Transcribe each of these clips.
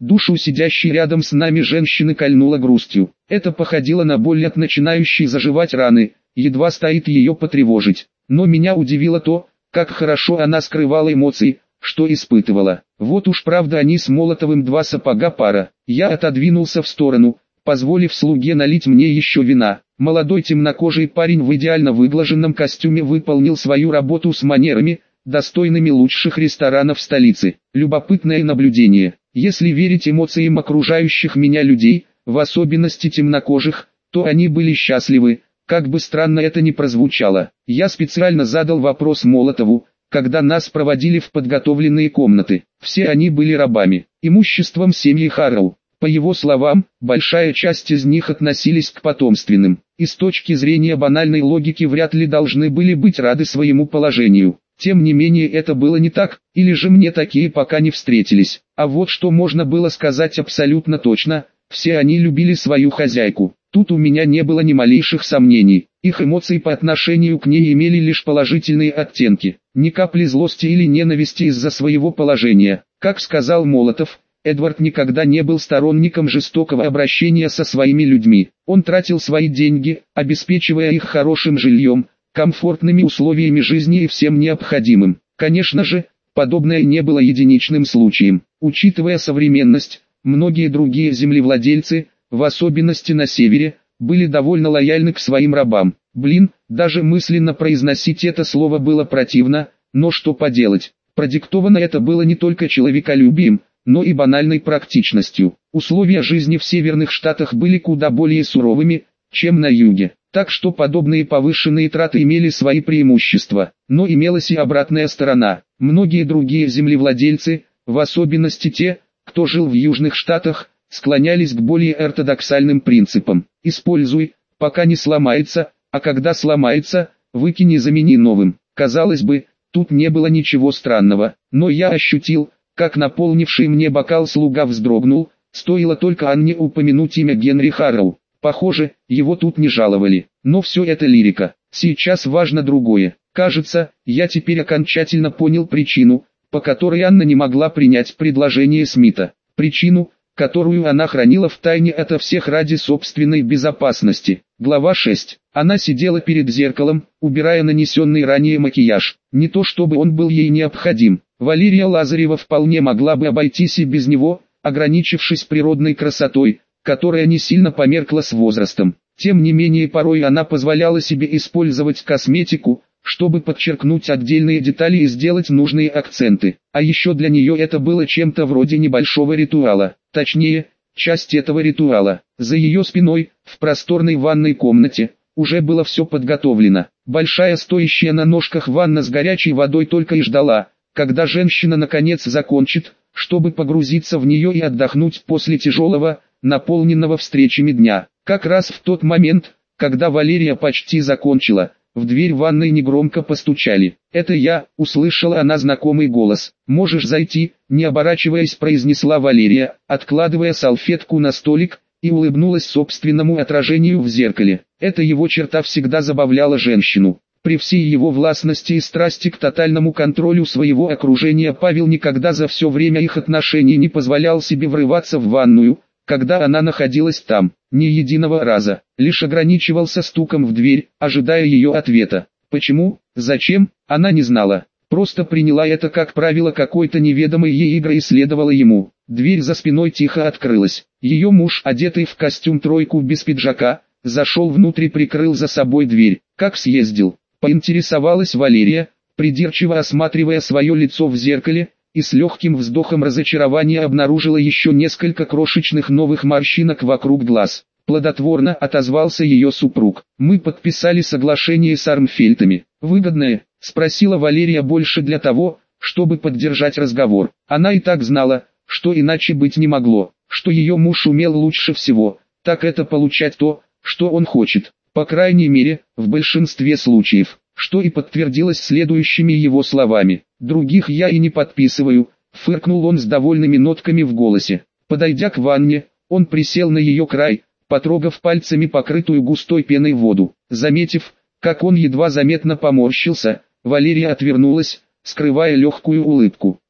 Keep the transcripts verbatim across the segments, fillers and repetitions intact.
Душу сидящей рядом с нами женщины кольнуло грустью. Это походило на боль от начинающей заживать раны, едва стоит ее потревожить. Но меня удивило то, как хорошо она скрывала эмоции, что испытывала. Вот уж правда они с Молотовым два сапога пара. Я отодвинулся в сторону, позволив слуге налить мне еще вина. Молодой темнокожий парень в идеально выглаженном костюме выполнил свою работу с манерами, достойными лучших ресторанов столицы. Любопытное наблюдение. Если верить эмоциям окружающих меня людей, в особенности темнокожих, то они были счастливы, как бы странно это ни прозвучало. Я специально задал вопрос Молотову, когда нас проводили в подготовленные комнаты. Все они были рабами, имуществом семьи Харроу. По его словам, большая часть из них относились к потомственным, и с точки зрения банальной логики вряд ли должны были быть рады своему положению. Тем не менее это было не так, или же мне такие пока не встретились. А вот что можно было сказать абсолютно точно, все они любили свою хозяйку. Тут у меня не было ни малейших сомнений, их эмоции по отношению к ней имели лишь положительные оттенки, ни капли злости или ненависти из-за своего положения. Как сказал Молотов, Эдвард никогда не был сторонником жестокого обращения со своими людьми. Он тратил свои деньги, обеспечивая их хорошим жильем, комфортными условиями жизни и всем необходимым. Конечно же, подобное не было единичным случаем. Учитывая современность, многие другие землевладельцы, в особенности на севере, были довольно лояльны к своим рабам. Блин, даже мысленно произносить это слово было противно, но что поделать. Продиктовано это было не только человеколюбием, но и банальной практичностью. Условия жизни в северных штатах были куда более суровыми, чем на юге. Так что подобные повышенные траты имели свои преимущества, но имелась и обратная сторона. Многие другие землевладельцы, в особенности те, кто жил в южных штатах, склонялись к более ортодоксальным принципам. Используй, пока не сломается, а когда сломается, выкинь и замени новым. Казалось бы, тут не было ничего странного, но я ощутил, как наполнивший мне бокал слуга вздрогнул, стоило только Анне упомянуть имя Генри Харроу. Похоже, его тут не жаловали, но все это лирика. Сейчас важно другое. Кажется, я теперь окончательно понял причину, по которой Анна не могла принять предложение Смита. Причину, которую она хранила в тайне ото всех ради собственной безопасности. Глава шесть. Она сидела перед зеркалом, убирая нанесенный ранее макияж. Не то чтобы он был ей необходим. Валерия Лазарева вполне могла бы обойтись и без него, ограничившись природной красотой, которая не сильно померкла с возрастом. Тем не менее порой она позволяла себе использовать косметику, чтобы подчеркнуть отдельные детали и сделать нужные акценты. А еще для нее это было чем-то вроде небольшого ритуала. Точнее, часть этого ритуала. За ее спиной, в просторной ванной комнате, уже было все подготовлено. Большая стоящая на ножках ванна с горячей водой только и ждала, когда женщина наконец закончит, чтобы погрузиться в нее и отдохнуть после тяжелого, наполненного встречами дня. Как раз в тот момент, когда Валерия почти закончила, в дверь ванной негромко постучали. «Это я», — услышала она знакомый голос. «Можешь зайти», — не оборачиваясь произнесла Валерия, откладывая салфетку на столик, и улыбнулась собственному отражению в зеркале. Эта его черта всегда забавляла женщину. При всей его властности и страсти к тотальному контролю своего окружения Павел никогда за все время их отношений не позволял себе врываться в ванную, когда она находилась там, ни единого раза, лишь ограничивался стуком в дверь, ожидая ее ответа. Почему, зачем, она не знала, просто приняла это как правило какой-то неведомой ей игры и следовала ему. Дверь за спиной тихо открылась. Ее муж, одетый в костюм тройку без пиджака, зашел внутрь и прикрыл за собой дверь. «Как съездил?» — поинтересовалась Валерия, придирчиво осматривая свое лицо в зеркале, и с легким вздохом разочарования обнаружила еще несколько крошечных новых морщинок вокруг глаз. Плодотворно отозвался ее супруг. «Мы подписали соглашение с Армфельтами. Выгодное?» — спросила Валерия больше для того, чтобы поддержать разговор. Она и так знала, что иначе быть не могло, что ее муж умел лучше всего, так это получать то, что он хочет. По крайней мере, в большинстве случаев, что и подтвердилось следующими его словами. «Других я и не подписываю», — фыркнул он с довольными нотками в голосе. Подойдя к ванне, он присел на ее край, потрогав пальцами покрытую густой пеной воду. Заметив, как он едва заметно поморщился, Валерия отвернулась, скрывая легкую улыбку.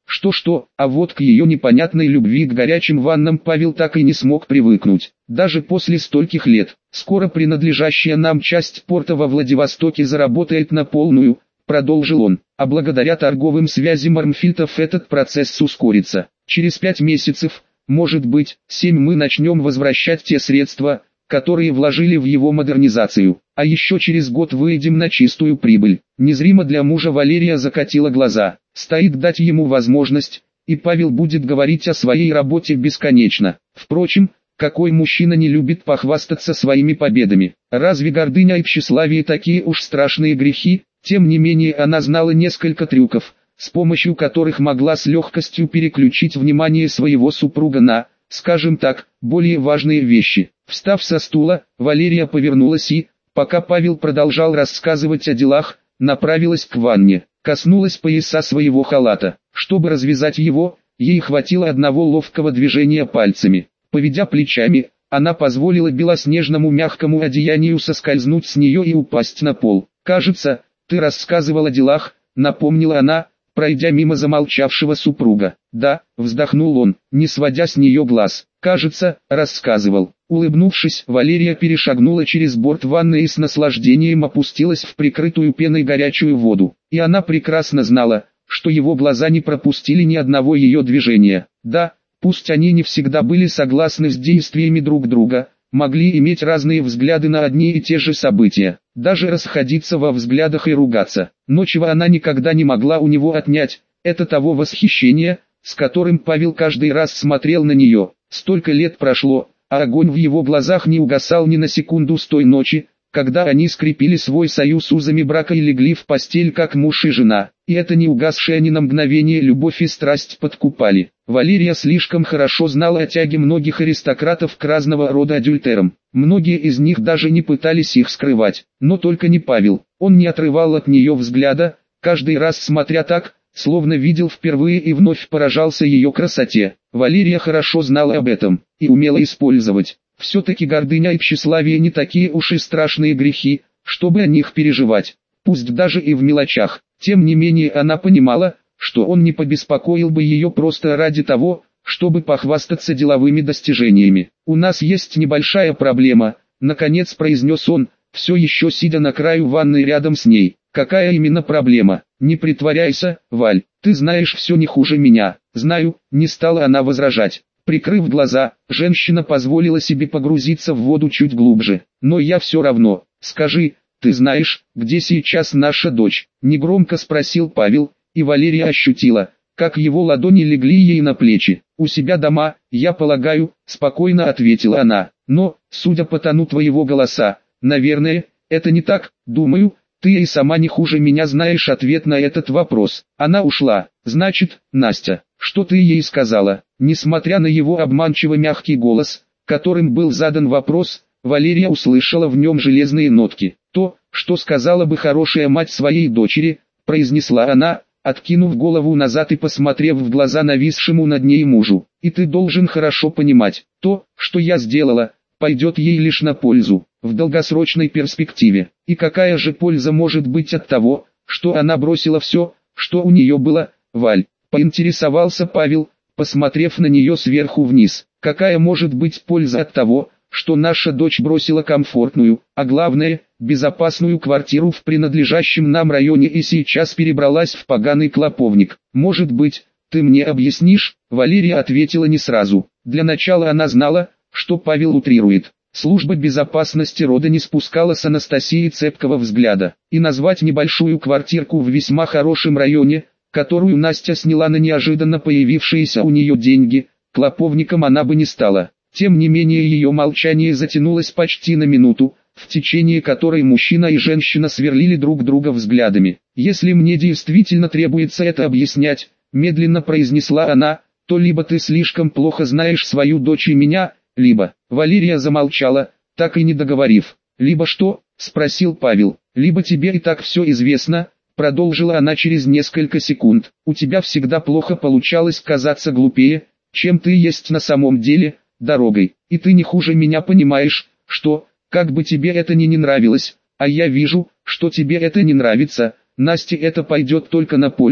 Что-что, а вот к ее непонятной любви к горячим ваннам Павел так и не смог привыкнуть. Даже после стольких лет, скоро принадлежащая нам часть порта во Владивостоке заработает на полную, продолжил он, а благодаря торговым связям Армфильтов этот процесс ускорится. Через пять месяцев, может быть, семь мы начнем возвращать те средства, которые вложили в его модернизацию, а еще через год выйдем на чистую прибыль. Незримо для мужа Валерия закатила глаза, стоит дать ему возможность, и Павел будет говорить о своей работе бесконечно. Впрочем, какой мужчина не любит похвастаться своими победами? Разве гордыня и тщеславие такие уж страшные грехи? Тем не менее она знала несколько трюков, с помощью которых могла с легкостью переключить внимание своего супруга на, скажем так, более важные вещи. Встав со стула, Валерия повернулась и, пока Павел продолжал рассказывать о делах, направилась к ванне, коснулась пояса своего халата. Чтобы развязать его, ей хватило одного ловкого движения пальцами. Поведя плечами, она позволила белоснежному мягкому одеянию соскользнуть с нее и упасть на пол. «Кажется, ты рассказывал о делах», — напомнила она, пройдя мимо замолчавшего супруга. «Да», — вздохнул он, не сводя с нее глаз. «Кажется, рассказывал». Улыбнувшись, Валерия перешагнула через борт ванны и с наслаждением опустилась в прикрытую пеной горячую воду. И она прекрасно знала, что его глаза не пропустили ни одного ее движения. Да, пусть они не всегда были согласны с действиями друг друга, могли иметь разные взгляды на одни и те же события, даже расходиться во взглядах и ругаться. Но чего она никогда не могла у него отнять, это того восхищения, с которым Павел каждый раз смотрел на нее. Столько лет прошло, а огонь в его глазах не угасал ни на секунду с той ночи, когда они скрепили свой союз узами брака и легли в постель как муж и жена. И это не угасшая ни на мгновение любовь и страсть подкупали. Валерия слишком хорошо знала о тяге многих аристократов к разного рода адюльтерам. Многие из них даже не пытались их скрывать, но только не Павел. Он не отрывал от нее взгляда, каждый раз смотря так, словно видел впервые и вновь поражался ее красоте. Валерия хорошо знала об этом и умела использовать. Все-таки гордыня и тщеславие не такие уж и страшные грехи, чтобы о них переживать, пусть даже и в мелочах. Тем не менее она понимала, что он не побеспокоил бы ее просто ради того, чтобы похвастаться деловыми достижениями. «У нас есть небольшая проблема», — наконец произнес он, все еще сидя на краю ванны рядом с ней. «Какая именно проблема? Не притворяйся, Валь, ты знаешь все не хуже меня». «Знаю», — не стала она возражать. Прикрыв глаза, женщина позволила себе погрузиться в воду чуть глубже. «Но я все равно, скажи, ты знаешь, где сейчас наша дочь?» — негромко спросил Павел, и Валерия ощутила, как его ладони легли ей на плечи. «У себя дома, я полагаю», — спокойно ответила она. «Но, судя по тону твоего голоса, наверное, это не так. Думаю, ты и сама не хуже меня знаешь ответ на этот вопрос». Она ушла. «Значит, Настя, что ты ей сказала?» Несмотря на его обманчиво мягкий голос, которым был задан вопрос, Валерия услышала в нем железные нотки. «То, что сказала бы хорошая мать своей дочери», — произнесла она, откинув голову назад и посмотрев в глаза нависшему над ней мужу. «И ты должен хорошо понимать, то, что я сделала, пойдет ей лишь на пользу, в долгосрочной перспективе. И какая же польза может быть от того, что она бросила все, что у нее было, Валь?» — поинтересовался Павел, посмотрев на нее сверху вниз. «Какая может быть польза от того, что наша дочь бросила комфортную, а главное, безопасную квартиру в принадлежащем нам районе и сейчас перебралась в поганый клоповник? Может быть, ты мне объяснишь?» Валерия ответила не сразу. Для начала она знала, что Павел утрирует. Служба безопасности рода не спускала с Анастасии цепкого взгляда, и назвать небольшую квартирку в весьма хорошем районе, которую Настя сняла на неожиданно появившиеся у нее деньги, клоповником она бы не стала. Тем не менее ее молчание затянулось почти на минуту, в течение которой мужчина и женщина сверлили друг друга взглядами. «Если мне действительно требуется это объяснять», — медленно произнесла она, — «то либо ты слишком плохо знаешь свою дочь и меня, либо...» Валерия замолчала, так и не договорив. «Либо что?» — спросил Павел. «Либо тебе и так все известно», — продолжила она через несколько секунд. «У тебя всегда плохо получалось казаться глупее, чем ты есть на самом деле, дорогой. И ты не хуже меня понимаешь, что, как бы тебе это ни не нравилось, а я вижу, что тебе это не нравится, Насте это пойдет только на пользу.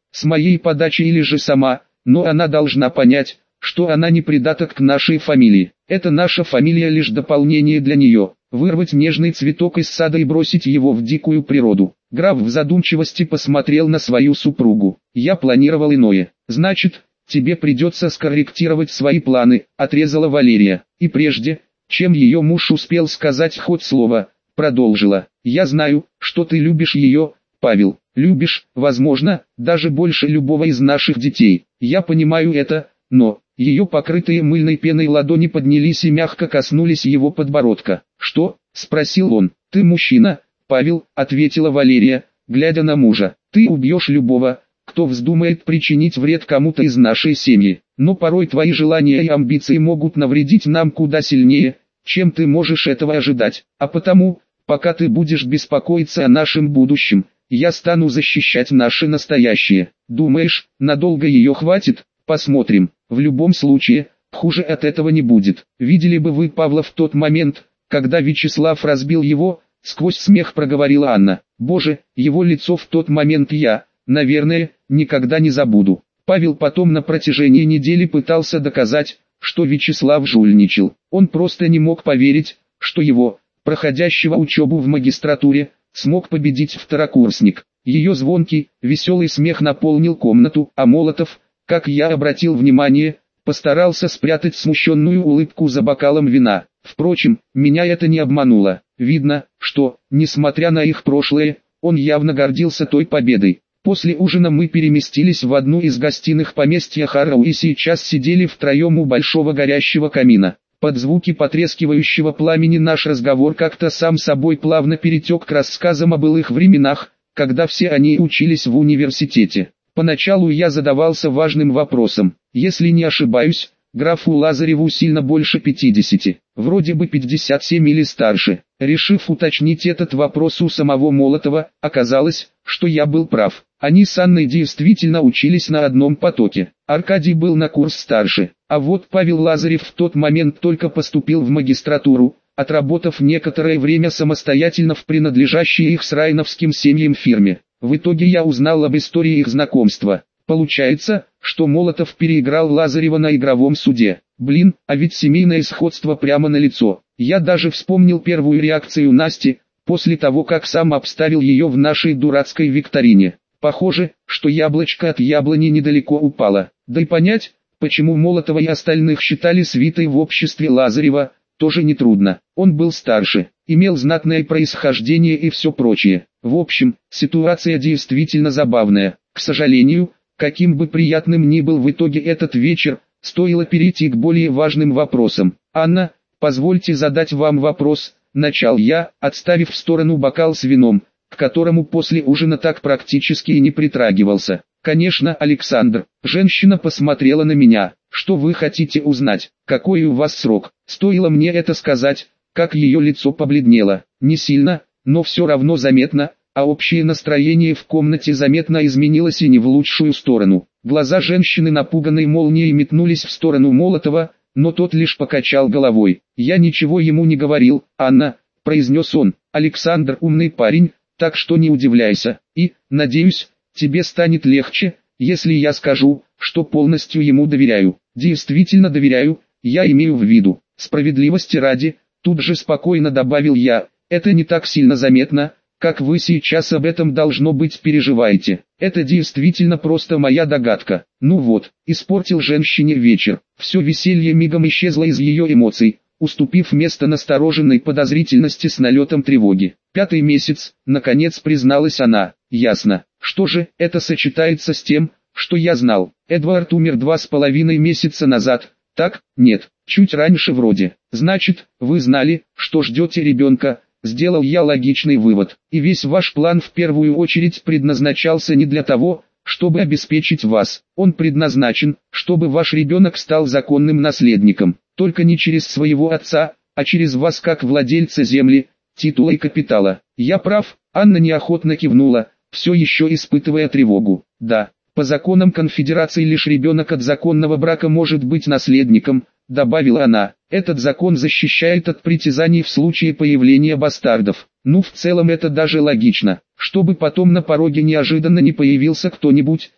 с моей подачи или же сама, но она должна понять, что она не придаток к нашей фамилии. Это наша фамилия лишь дополнение для нее. Вырвать нежный цветок из сада и бросить его в дикую природу. Граф в задумчивости посмотрел на свою супругу. Я планировал иное. Значит, тебе придется скорректировать свои планы, отрезала Валерия. И прежде, чем ее муж успел сказать хоть слово, продолжила. Я знаю, что ты любишь ее, Павел. Любишь, возможно, даже больше любого из наших детей. Я понимаю это, но... Ее покрытые мыльной пеной ладони поднялись и мягко коснулись его подбородка. «Что?» – спросил он. «Ты мужчина, Павел», – ответила Валерия, глядя на мужа. «Ты убьешь любого, кто вздумает причинить вред кому-то из нашей семьи. Но порой твои желания и амбиции могут навредить нам куда сильнее, чем ты можешь этого ожидать. А потому, пока ты будешь беспокоиться о нашем будущем, я стану защищать наше настоящее. Думаешь, надолго ее хватит? Посмотрим. В любом случае, хуже от этого не будет. Видели бы вы Павла в тот момент, когда Вячеслав разбил его?» Сквозь смех проговорила Анна. «Боже, его лицо в тот момент я, наверное, никогда не забуду». Павел потом на протяжении недели пытался доказать, что Вячеслав жульничал. Он просто не мог поверить, что его, проходящего учебу в магистратуре, смог победить второкурсник. Ее звонкий, веселый смех наполнил комнату, а Молотов, как я обратил внимание, постарался спрятать смущенную улыбку за бокалом вина. Впрочем, меня это не обмануло. Видно, что, несмотря на их прошлое, он явно гордился той победой. После ужина мы переместились в одну из гостиных поместья Харроу и сейчас сидели втроем у большого горящего камина. Под звуки потрескивающего пламени наш разговор как-то сам собой плавно перетек к рассказам о былых временах, когда все они учились в университете. Поначалу я задавался важным вопросом. Если не ошибаюсь, графу Лазареву сильно больше пятидесяти, вроде бы пятьдесят семь или старше. Решив уточнить этот вопрос у самого Молотова, оказалось, что я был прав. Они с Анной действительно учились на одном потоке. Аркадий был на курс старше, а вот Павел Лазарев в тот момент только поступил в магистратуру, отработав некоторое время самостоятельно в принадлежащей их с Райновским семьям фирме. В итоге я узнал об истории их знакомства. Получается, что Молотов переиграл Лазарева на игровом суде. Блин, а ведь семейное сходство прямо налицо. Я даже вспомнил первую реакцию Насти, после того как сам обставил ее в нашей дурацкой викторине. Похоже, что яблочко от яблони недалеко упало. Да и понять, почему Молотова и остальных считали свитой в обществе Лазарева, тоже нетрудно. Он был старше, имел знатное происхождение и все прочее. В общем, ситуация действительно забавная. К сожалению, каким бы приятным ни был в итоге этот вечер, стоило перейти к более важным вопросам. «Анна, позвольте задать вам вопрос», — начал я, отставив в сторону бокал с вином, к которому после ужина так практически и не притрагивался. «Конечно, Александр». Женщина посмотрела на меня. «Что вы хотите узнать? Какой у вас срок?» Стоило мне это сказать, как ее лицо побледнело. Не сильно, но все равно заметно, а общее настроение в комнате заметно изменилось и не в лучшую сторону. Глаза женщины напуганной молнией метнулись в сторону Молотова, но тот лишь покачал головой. «Я ничего ему не говорил, Анна», — произнес он. «Александр умный парень, так что не удивляйся, и, надеюсь, тебе станет легче, если я скажу, что полностью ему доверяю». «Действительно доверяю, я имею в виду, справедливости ради», тут же спокойно добавил я, «это не так сильно заметно, как вы сейчас об этом должно быть переживаете. Это действительно просто моя догадка». Ну вот, испортил женщине вечер. Все веселье мигом исчезло из ее эмоций, уступив место настороженной подозрительности с налетом тревоги. «Пятый месяц», наконец призналась она. «Ясно. Что же, это сочетается с тем, что я знал. Эдвард умер два с половиной месяца назад, так? Нет, чуть раньше вроде. Значит, вы знали, что ждете ребенка». Сделал я логичный вывод. И весь ваш план в первую очередь предназначался не для того, чтобы обеспечить вас. Он предназначен, чтобы ваш ребенок стал законным наследником. Только не через своего отца, а через вас как владельца земли, титула и капитала. Я прав? Анна неохотно кивнула, все еще испытывая тревогу. Да, по законам конфедерации лишь ребенок от законного брака может быть наследником, добавила она. Этот закон защищает от притязаний в случае появления бастардов. Ну, в целом это даже логично, чтобы потом на пороге неожиданно не появился кто-нибудь,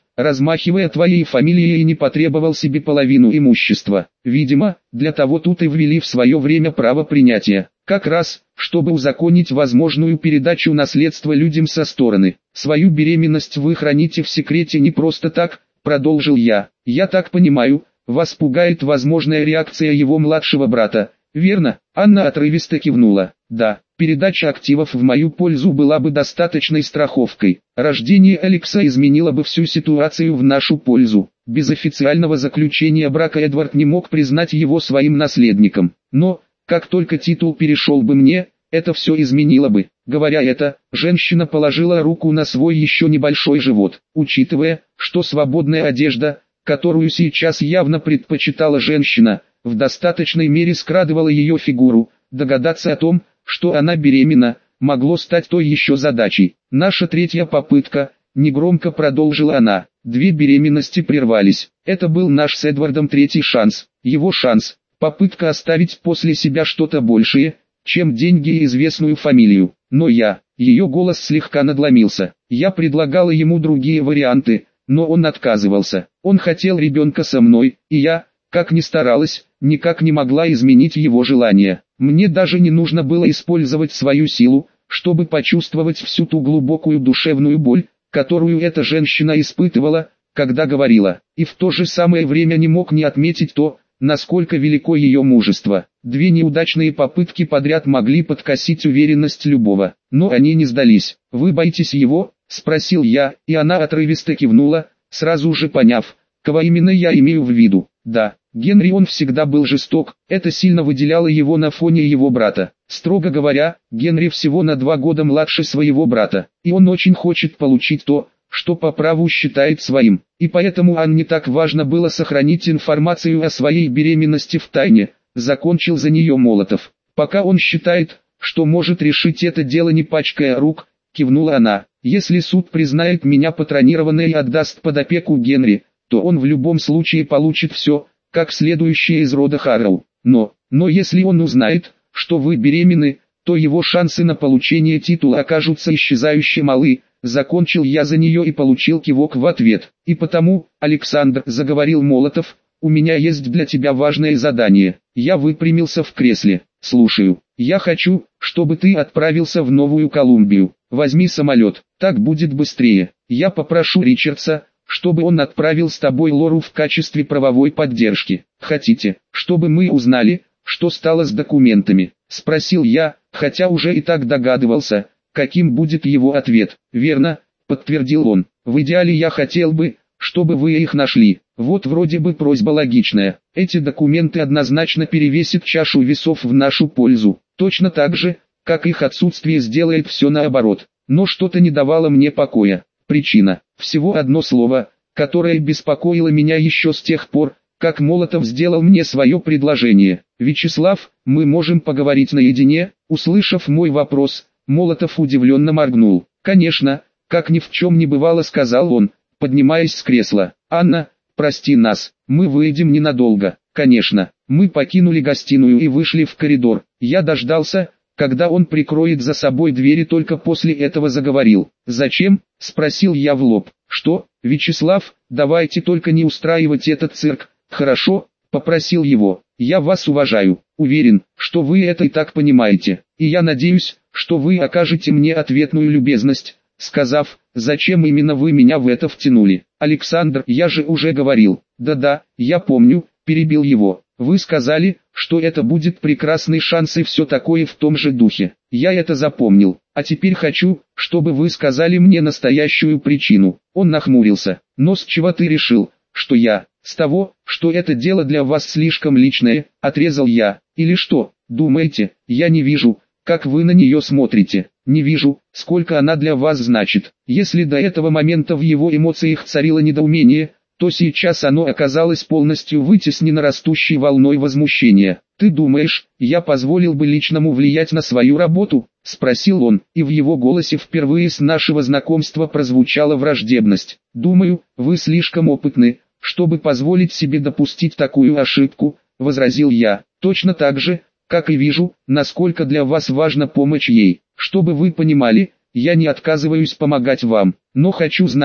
размахивая твоей фамилией, и не потребовал себе половину имущества. Видимо, для того тут и ввели в свое время право принятия, как раз, чтобы узаконить возможную передачу наследства людям со стороны. Свою беременность вы храните в секрете не просто так, продолжил я. Я так понимаю, вас пугает возможная реакция его младшего брата, верно? Анна отрывисто кивнула. Да, передача активов в мою пользу была бы достаточной страховкой. Рождение Алекса изменило бы всю ситуацию в нашу пользу. Без официального заключения брака Эдвард не мог признать его своим наследником. Но, как только титул перешел бы мне, это все изменило бы. Говоря это, женщина положила руку на свой еще небольшой живот. Учитывая, что свободная одежда, которую сейчас явно предпочитала женщина, в достаточной мере скрадывала ее фигуру, догадаться о том, что она беременна, могло стать той еще задачей. Наша третья попытка, негромко продолжила она. Две беременности прервались. Это был наш с Эдвардом третий шанс. Его шанс. Попытка оставить после себя что-то большее, чем деньги и известную фамилию. Но я, ее голос слегка надломился. Я предлагала ему другие варианты, но он отказывался. Он хотел ребенка со мной, и я, как ни старалась, никак не могла изменить его желание. Мне даже не нужно было использовать свою силу, чтобы почувствовать всю ту глубокую душевную боль, которую эта женщина испытывала, когда говорила, и в то же самое время не мог не отметить то, насколько велико ее мужество. Две неудачные попытки подряд могли подкосить уверенность любого, но они не сдались. «Вы боитесь его?» – спросил я, и она отрывисто кивнула, сразу же поняв, кого именно я имею в виду. Да, Генри, он всегда был жесток, это сильно выделяло его на фоне его брата. Строго говоря, Генри всего на два года младше своего брата, и он очень хочет получить то, что по праву считает своим. И поэтому Анне так важно было сохранить информацию о своей беременности в тайне, закончил за нее Молотов. Пока он считает, что может решить это дело не пачкая рук, кивнула она. Если суд признает меня патронированной и отдаст под опеку Генри, то он в любом случае получит все, как следующее из рода Харроу. Но, но если он узнает, что вы беременны, то его шансы на получение титула окажутся исчезающе малы. Закончил я за нее и получил кивок в ответ. И потому, Александр, заговорил Молотов, у меня есть для тебя важное задание. Я выпрямился в кресле. Слушаю. Я хочу, чтобы ты отправился в Новую Колумбию. Возьми самолет, так будет быстрее. Я попрошу Ричардса, чтобы он отправил с тобой Лору в качестве правовой поддержки. Хотите, чтобы мы узнали, что стало с документами? Спросил я, хотя уже и так догадывался, каким будет его ответ. Верно, подтвердил он. В идеале я хотел бы, чтобы вы их нашли. Вот вроде бы просьба логичная. Эти документы однозначно перевесят чашу весов в нашу пользу. Точно так же, как их отсутствие сделает все наоборот. Но что-то не давало мне покоя. Причина. Всего одно слово, которое беспокоило меня еще с тех пор, как Молотов сделал мне свое предложение. «Вячеслав, мы можем поговорить наедине?» Услышав мой вопрос, Молотов удивленно моргнул. «Конечно», как ни в чем не бывало, сказал он, поднимаясь с кресла. «Анна, прости нас, мы выйдем ненадолго». Конечно, мы покинули гостиную и вышли в коридор. Я дождался, когда он прикроет за собой двери, только после этого заговорил. «Зачем?» – спросил я в лоб. «Что, Вячеслав, давайте только не устраивать этот цирк, хорошо?» – попросил его. «Я вас уважаю, уверен, что вы это и так понимаете, и я надеюсь, что вы окажете мне ответную любезность, сказав, зачем именно вы меня в это втянули. Александр, я же уже говорил». «Да-да, я помню», – перебил его. «Вы сказали, что это будет прекрасный шанс и все такое в том же духе. Я это запомнил, а теперь хочу, чтобы вы сказали мне настоящую причину». Он нахмурился. «Но с чего ты решил, что я?» «С того, что это дело для вас слишком личное», — отрезал я. «Или что, думаете, я не вижу, как вы на нее смотрите? Не вижу, сколько она для вас значит». Если до этого момента в его эмоциях царило недоумение, то сейчас оно оказалось полностью вытеснено растущей волной возмущения. «Ты думаешь, я позволил бы личному влиять на свою работу?» — спросил он, и в его голосе впервые с нашего знакомства прозвучала враждебность. «Думаю, вы слишком опытны, чтобы позволить себе допустить такую ошибку», — возразил я. «Точно так же, как и вижу, насколько для вас важна помощь ей. Чтобы вы понимали, я не отказываюсь помогать вам, но хочу знать,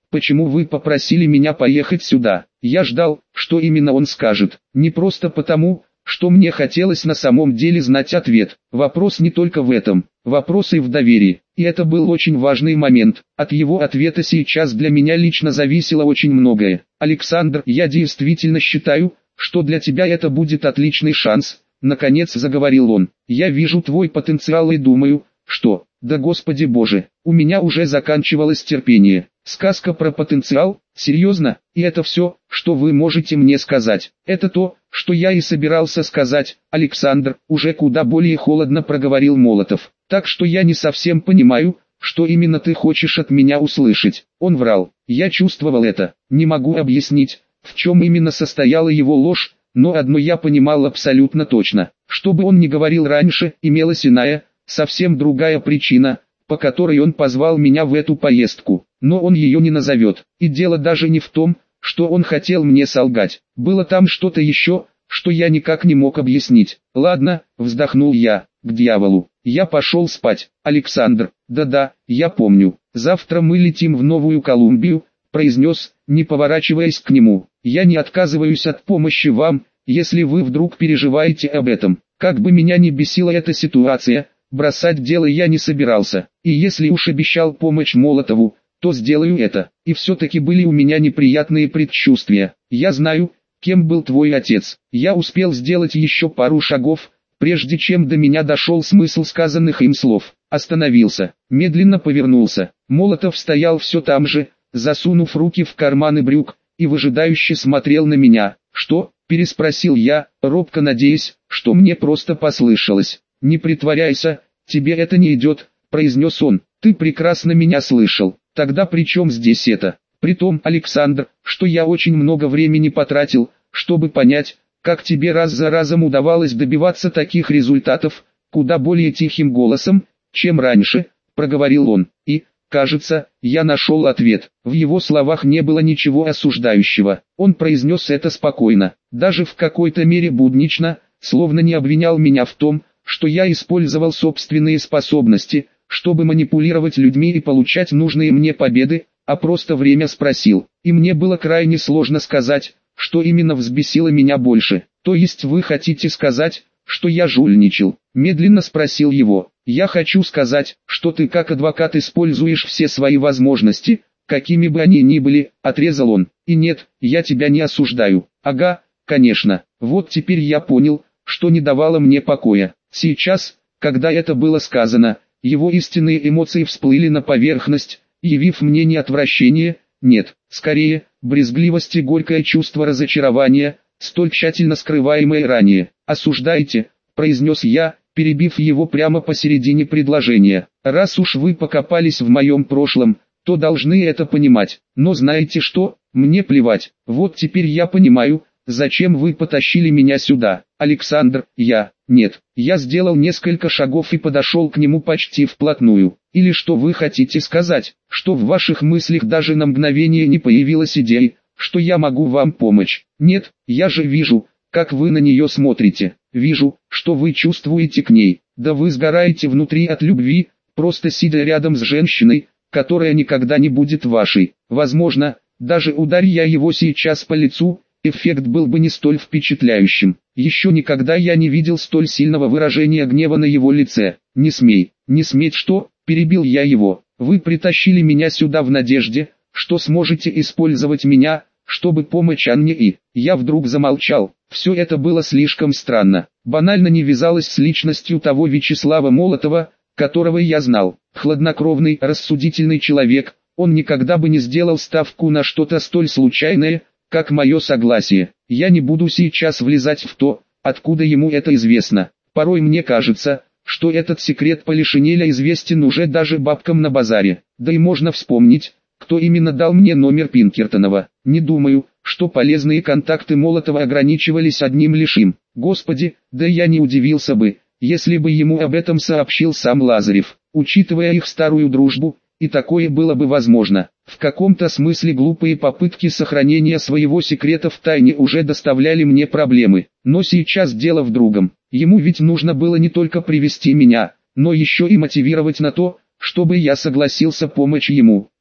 почему вы попросили меня поехать сюда? Я ждал, что именно он скажет. Не просто потому, что мне хотелось на самом деле знать ответ. Вопрос не только в этом, вопрос и в доверии. И это был очень важный момент. От его ответа сейчас для меня лично зависело очень многое. Александр, я действительно считаю, что для тебя это будет отличный шанс, наконец заговорил он. Я вижу твой потенциал и думаю, что, да Господи Боже, у меня уже заканчивалось терпение. Сказка про потенциал? Серьезно? И это все, что вы можете мне сказать? Это то, что я и собирался сказать, Александр, уже куда более холодно проговорил Молотов. Так что я не совсем понимаю, что именно ты хочешь от меня услышать. Он врал. Я чувствовал это. Не могу объяснить, в чем именно состояла его ложь, но одно я понимал абсолютно точно. Что бы он ни говорил раньше, имелась иная, совсем другая причина, по которой он позвал меня в эту поездку. Но он ее не назовет. И дело даже не в том, что он хотел мне солгать. Было там что-то еще, что я никак не мог объяснить. Ладно, вздохнул я, к дьяволу. Я пошел спать. Александр, да-да, я помню. Завтра мы летим в Новую Колумбию, произнес, не поворачиваясь к нему. Я не отказываюсь от помощи вам, если вы вдруг переживаете об этом. Как бы меня ни бесила эта ситуация, бросать дело я не собирался. И если уж обещал помощь Молотову, то сделаю это. И все-таки были у меня неприятные предчувствия. Я знаю, кем был твой отец. Я успел сделать еще пару шагов, прежде чем до меня дошел смысл сказанных им слов. Остановился, медленно повернулся. Молотов стоял все там же, засунув руки в карманы брюк, и выжидающе смотрел на меня. «Что?» – переспросил я, робко надеясь, что мне просто послышалось. «Не притворяйся, тебе это не идет», – произнес он. «Ты прекрасно меня слышал. Тогда при чем здесь это? Притом, Александр, что я очень много времени потратил, чтобы понять, как тебе раз за разом удавалось добиваться таких результатов, куда более тихим голосом, чем раньше», – проговорил он. И, кажется, я нашел ответ. В его словах не было ничего осуждающего. Он произнес это спокойно, даже в какой-то мере буднично, словно не обвинял меня в том, что я использовал собственные способности, чтобы манипулировать людьми и получать нужные мне победы, а просто время спросил. И мне было крайне сложно сказать, что именно взбесило меня больше. То есть вы хотите сказать, что я жульничал? Медленно спросил его. Я хочу сказать, что ты как адвокат используешь все свои возможности, какими бы они ни были, отрезал он. И нет, я тебя не осуждаю. Ага, конечно. Вот теперь я понял, что не давало мне покоя. Сейчас, когда это было сказано, его истинные эмоции всплыли на поверхность, явив мне не отвращение, нет, скорее, брезгливость и горькое чувство разочарования, столь тщательно скрываемое ранее. «Осуждаете», — произнес я, перебив его прямо посередине предложения. «Раз уж вы покопались в моем прошлом, то должны это понимать. Но знаете что, мне плевать. Вот теперь я понимаю, зачем вы потащили меня сюда, Александр, я...» «Нет, я сделал несколько шагов и подошел к нему почти вплотную. Или что вы хотите сказать, что в ваших мыслях даже на мгновение не появилась идея, что я могу вам помочь? Нет, я же вижу, как вы на нее смотрите, вижу, что вы чувствуете к ней, да вы сгораете внутри от любви, просто сидя рядом с женщиной, которая никогда не будет вашей. Возможно, даже ударь я его сейчас по лицу, эффект был бы не столь впечатляющим. Еще никогда я не видел столь сильного выражения гнева на его лице. «Не смей, не сметь что?» – перебил я его. «Вы притащили меня сюда в надежде, что сможете использовать меня, чтобы помочь Анне и...» Я вдруг замолчал. Все это было слишком странно. Банально не вязалось с личностью того Вячеслава Молотова, которого я знал. Хладнокровный, рассудительный человек, он никогда бы не сделал ставку на что-то столь случайное, как мое согласие. Я не буду сейчас влезать в то, откуда ему это известно. Порой мне кажется, что этот секрет Полишинеля известен уже даже бабкам на базаре. Да и можно вспомнить, кто именно дал мне номер Пинкертонова. Не думаю, что полезные контакты Молотова ограничивались одним лишь им. Господи, да я не удивился бы, если бы ему об этом сообщил сам Лазарев. Учитывая их старую дружбу, и такое было бы возможно. В каком-то смысле глупые попытки сохранения своего секрета в тайне уже доставляли мне проблемы. Но сейчас дело в другом. Ему ведь нужно было не только привести меня, но еще и мотивировать на то, чтобы я согласился помочь ему.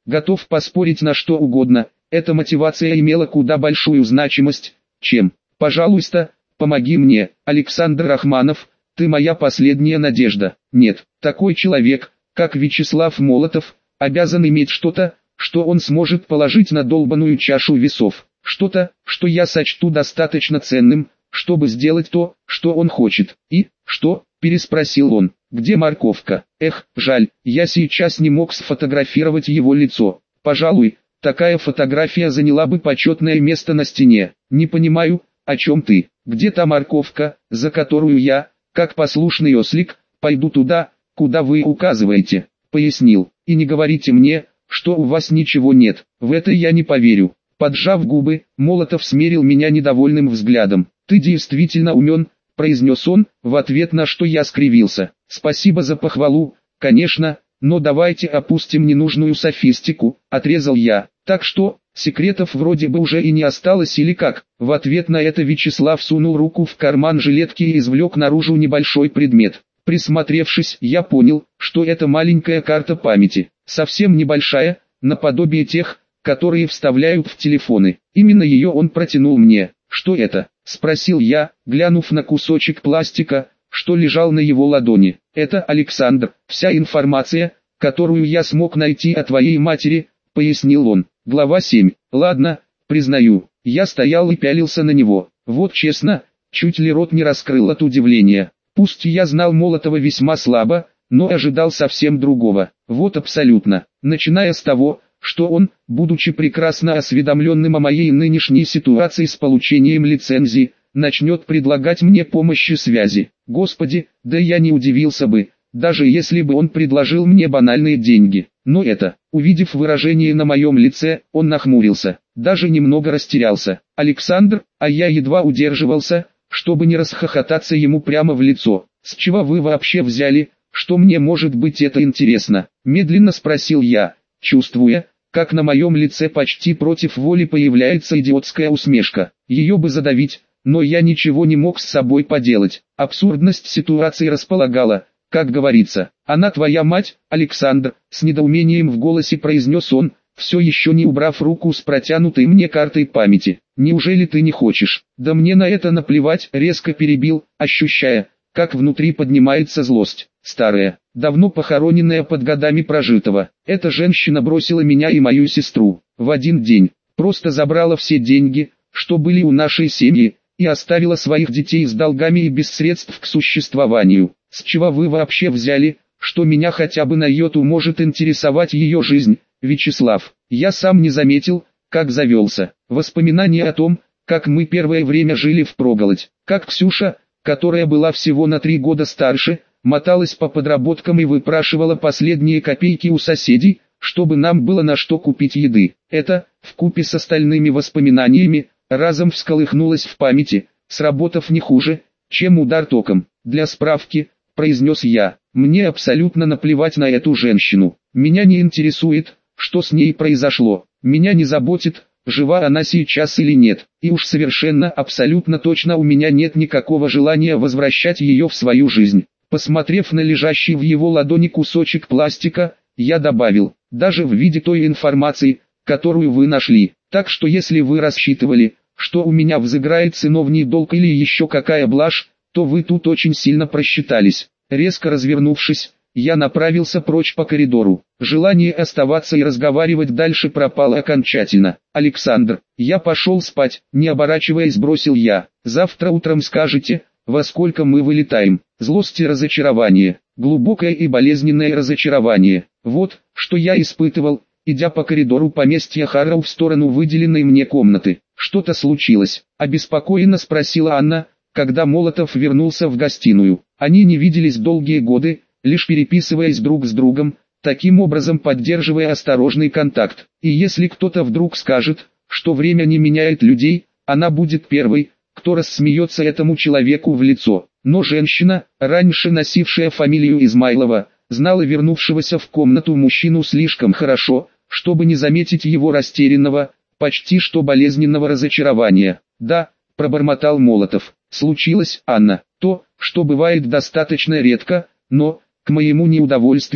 Готов поспорить на что угодно, эта мотивация имела куда большую значимость, чем «пожалуйста, помоги мне, Александр Рахманов, ты моя последняя надежда». Нет, такой человек, как Вячеслав Молотов, обязан иметь что-то, что он сможет положить на долбаную чашу весов. Что-то, что я сочту достаточно ценным, чтобы сделать то, что он хочет. «И, что?» – переспросил он. «Где морковка?» Эх, жаль, я сейчас не мог сфотографировать его лицо. Пожалуй, такая фотография заняла бы почетное место на стене. Не понимаю, о чем ты. Где та морковка, за которую я, как послушный ослик, пойду туда, куда вы указываете? Пояснил. И не говорите мне, что у вас ничего нет. В это я не поверю. Поджав губы, Молотов смерил меня недовольным взглядом. «Ты действительно умен», — произнес он, в ответ на что я скривился. «Спасибо за похвалу, конечно, но давайте опустим ненужную софистику», — отрезал я. «Так что, секретов вроде бы уже и не осталось или как?» В ответ на это Вячеслав сунул руку в карман жилетки и извлек наружу небольшой предмет. Присмотревшись, я понял, что это маленькая карта памяти, совсем небольшая, наподобие тех, которые вставляют в телефоны. Именно ее он протянул мне. «Что это?» – спросил я, глянув на кусочек пластика, что лежал на его ладони. «Это, Александр, вся информация, которую я смог найти о твоей матери», – пояснил он. Глава семь. Ладно, признаю, я стоял и пялился на него. Вот честно, чуть ли рот не раскрыл от удивления. Пусть я знал Молотова весьма слабо, но ожидал совсем другого. Вот абсолютно. Начиная с того, что он, будучи прекрасно осведомленным о моей нынешней ситуации с получением лицензии, начнет предлагать мне помощи связи. Господи, да я не удивился бы, даже если бы он предложил мне банальные деньги. Но это, увидев выражение на моем лице, он нахмурился, даже немного растерялся. «Александр», а я едва удерживался, чтобы не расхохотаться ему прямо в лицо. «С чего вы вообще взяли, что мне может быть это интересно?» Медленно спросил я, чувствуя, как на моем лице почти против воли появляется идиотская усмешка. Ее бы задавить, но я ничего не мог с собой поделать. Абсурдность ситуации располагала, как говорится. «Она твоя мать, Александр», с недоумением в голосе произнес он, все еще не убрав руку с протянутой мне картой памяти. «Неужели ты не хочешь?» «Да мне на это наплевать», резко перебил, ощущая, как внутри поднимается злость. Старая, давно похороненная под годами прожитого. Эта женщина бросила меня и мою сестру в один день, просто забрала все деньги, что были у нашей семьи, и оставила своих детей с долгами и без средств к существованию. С чего вы вообще взяли, что меня хотя бы на йоту может интересовать ее жизнь, Вячеслав? Я сам не заметил, как завелся. Воспоминания о том, как мы первое время жили впроголодь, как Ксюша, которая была всего на три года старше, моталась по подработкам и выпрашивала последние копейки у соседей, чтобы нам было на что купить еды. Это, вкупе с остальными воспоминаниями, разом всколыхнулось в памяти, сработав не хуже, чем удар током. «Для справки», — произнес я, — «мне абсолютно наплевать на эту женщину. Меня не интересует, что с ней произошло. Меня не заботит, жива она сейчас или нет. И уж совершенно абсолютно точно у меня нет никакого желания возвращать ее в свою жизнь». Посмотрев на лежащий в его ладони кусочек пластика, я добавил, даже в виде той информации, которую вы нашли. Так что если вы рассчитывали, что у меня взыграет сыновний долг или еще какая блажь, то вы тут очень сильно просчитались. Резко развернувшись, я направился прочь по коридору. Желание оставаться и разговаривать дальше пропало окончательно. «Александр, я пошел спать», не оборачиваясь бросил я. «Завтра утром скажете, во сколько мы вылетаем». Злость и разочарование, глубокое и болезненное разочарование. Вот, что я испытывал, идя по коридору поместья Харроу в сторону выделенной мне комнаты. «Что-то случилось?» – обеспокоенно спросила Анна, когда Молотов вернулся в гостиную. Они не виделись долгие годы, лишь переписываясь друг с другом, таким образом поддерживая осторожный контакт. И если кто-то вдруг скажет, что время не меняет людей, она будет первой, кто рассмеется этому человеку в лицо. Но женщина, раньше носившая фамилию Измайлова, знала вернувшегося в комнату мужчину слишком хорошо, чтобы не заметить его растерянного, почти что болезненного разочарования. «Да», — пробормотал Молотов, — «случилось, Анна, то, что бывает достаточно редко, но, к моему неудовольствию,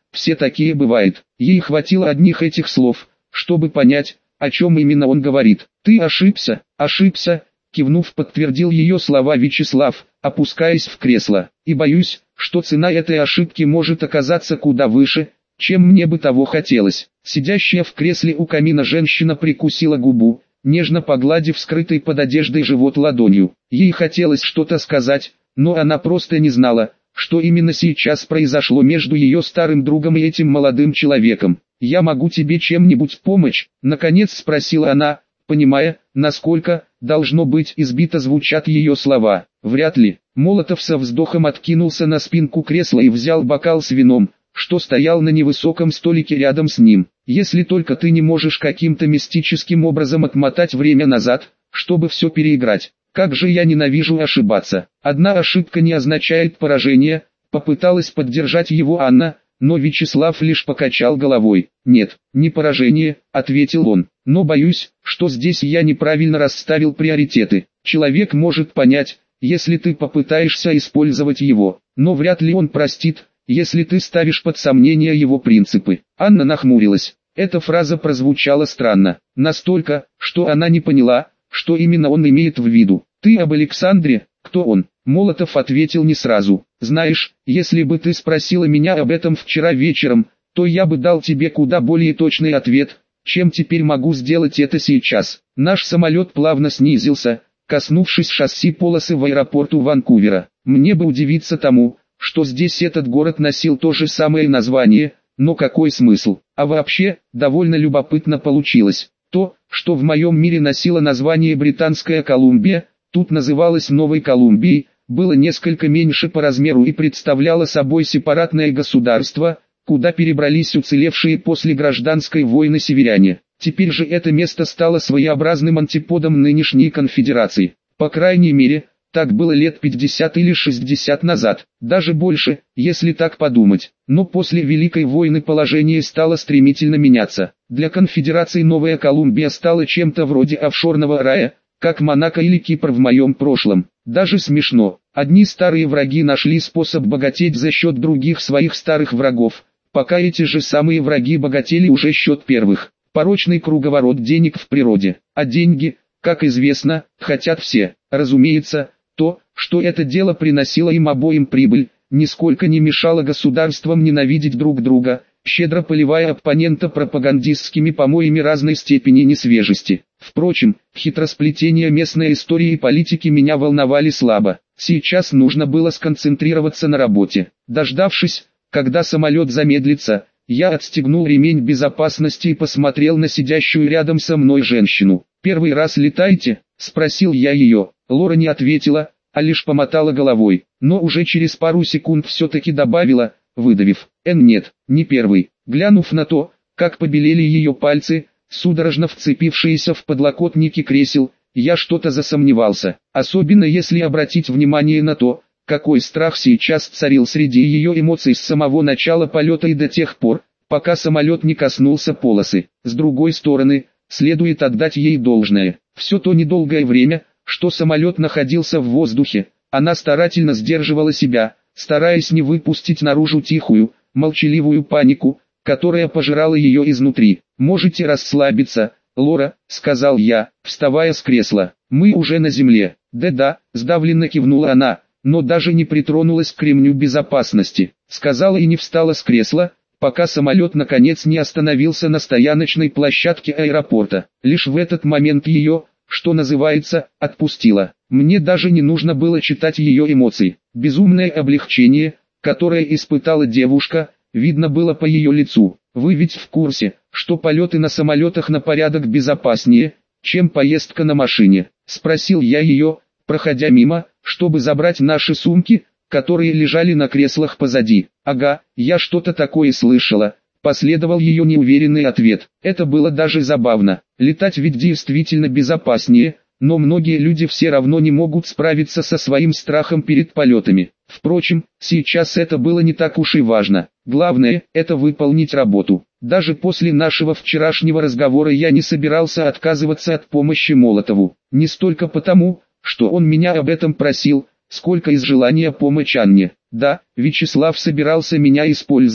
все такие бывает. Ей хватило одних этих слов, чтобы понять, о чем именно он говорит. Ты ошибся, ошибся, кивнув, подтвердил ее слова Вячеслав, опускаясь в кресло. И боюсь, что цена этой ошибки может оказаться куда выше, чем мне бы того хотелось. Сидящая в кресле у камина женщина прикусила губу, нежно погладив скрытый под одеждой живот ладонью. Ей хотелось что-то сказать, но она просто не знала, что именно сейчас произошло между ее старым другом и этим молодым человеком. «Я могу тебе чем-нибудь помочь?» — наконец спросила она, понимая, насколько, должно быть, избито звучат ее слова. «Вряд ли». Молотов со вздохом откинулся на спинку кресла и взял бокал с вином, что стоял на невысоком столике рядом с ним. «Если только ты не можешь каким-то мистическим образом отмотать время назад, чтобы все переиграть. Как же я ненавижу ошибаться. Одна ошибка не означает поражение», — попыталась поддержать его Анна, но Вячеслав лишь покачал головой. «Нет, не поражение», — ответил он, — «но боюсь, что здесь я неправильно расставил приоритеты. Человек может понять, если ты попытаешься использовать его, но вряд ли он простит, если ты ставишь под сомнение его принципы». Анна нахмурилась. Эта фраза прозвучала странно, настолько, что она не поняла, что именно он имеет в виду. «Ты об Александре? Кто он?» Молотов ответил не сразу. «Знаешь, если бы ты спросила меня об этом вчера вечером, то я бы дал тебе куда более точный ответ, чем теперь могу сделать это сейчас». Наш самолет плавно снизился, коснувшись шасси полосы в аэропорту Ванкувера. Мне бы удивиться тому, что здесь этот город носил то же самое название, но какой смысл? А вообще, довольно любопытно получилось. То, что в моем мире носило название Британская Колумбия, тут называлось Новой Колумбией, было несколько меньше по размеру и представляло собой сепаратное государство, куда перебрались уцелевшие после гражданской войны северяне. Теперь же это место стало своеобразным антиподом нынешней конфедерации. По крайней мере, так было лет пятьдесят или шестьдесят назад, даже больше, если так подумать. Но после Великой войны положение стало стремительно меняться. Для конфедерации Новая Колумбия стала чем-то вроде офшорного рая, как Монако или Кипр в моем прошлом. Даже смешно. Одни старые враги нашли способ богатеть за счет других своих старых врагов, пока эти же самые враги богатели уже счет первых. Порочный круговорот денег в природе. А деньги, как известно, хотят все. Разумеется, то, что это дело приносило им обоим прибыль, нисколько не мешало государствам ненавидеть друг друга, щедро поливая оппонента пропагандистскими помоями разной степени несвежести. Впрочем, хитросплетения местной истории и политики меня волновали слабо. Сейчас нужно было сконцентрироваться на работе. Дождавшись, когда самолет замедлится, я отстегнул ремень безопасности и посмотрел на сидящую рядом со мной женщину. «Первый раз летаете?» — спросил я ее. Лора не ответила, а лишь помотала головой, но уже через пару секунд все-таки добавила, выдавив: «Эн, нет, не первый». Глянув на то, как побелели ее пальцы, судорожно вцепившиеся в подлокотники кресел, я что-то засомневался, особенно если обратить внимание на то, какой страх сейчас царил среди ее эмоций с самого начала полета и до тех пор, пока самолет не коснулся полосы. С другой стороны, следует отдать ей должное. Все то недолгое время, что самолет находился в воздухе, она старательно сдерживала себя, стараясь не выпустить наружу тихую, молчаливую панику, которая пожирала ее изнутри. «Можете расслабиться, Лора», — сказал я, вставая с кресла. «Мы уже на земле». «Да-да», — сдавленно кивнула она, но даже не притронулась к ремню безопасности. Сказала и не встала с кресла, пока самолет наконец не остановился на стояночной площадке аэропорта. Лишь в этот момент ее, что называется, отпустило. Мне даже не нужно было читать ее эмоции. Безумное облегчение, которое испытала девушка, видно было по ее лицу. «Вы ведь в курсе, что полеты на самолетах на порядок безопаснее, чем поездка на машине?» — спросил я ее, проходя мимо, чтобы забрать наши сумки, которые лежали на креслах позади. «Ага, я что-то такое слышала», — последовал ее неуверенный ответ. Это было даже забавно. Летать ведь действительно безопаснее, но многие люди все равно не могут справиться со своим страхом перед полетами. Впрочем, сейчас это было не так уж и важно. Главное – это выполнить работу. Даже после нашего вчерашнего разговора я не собирался отказываться от помощи Молотову. Не столько потому, что он меня об этом просил, сколько из желания помочь Анне. Да, Вячеслав собирался меня использовать,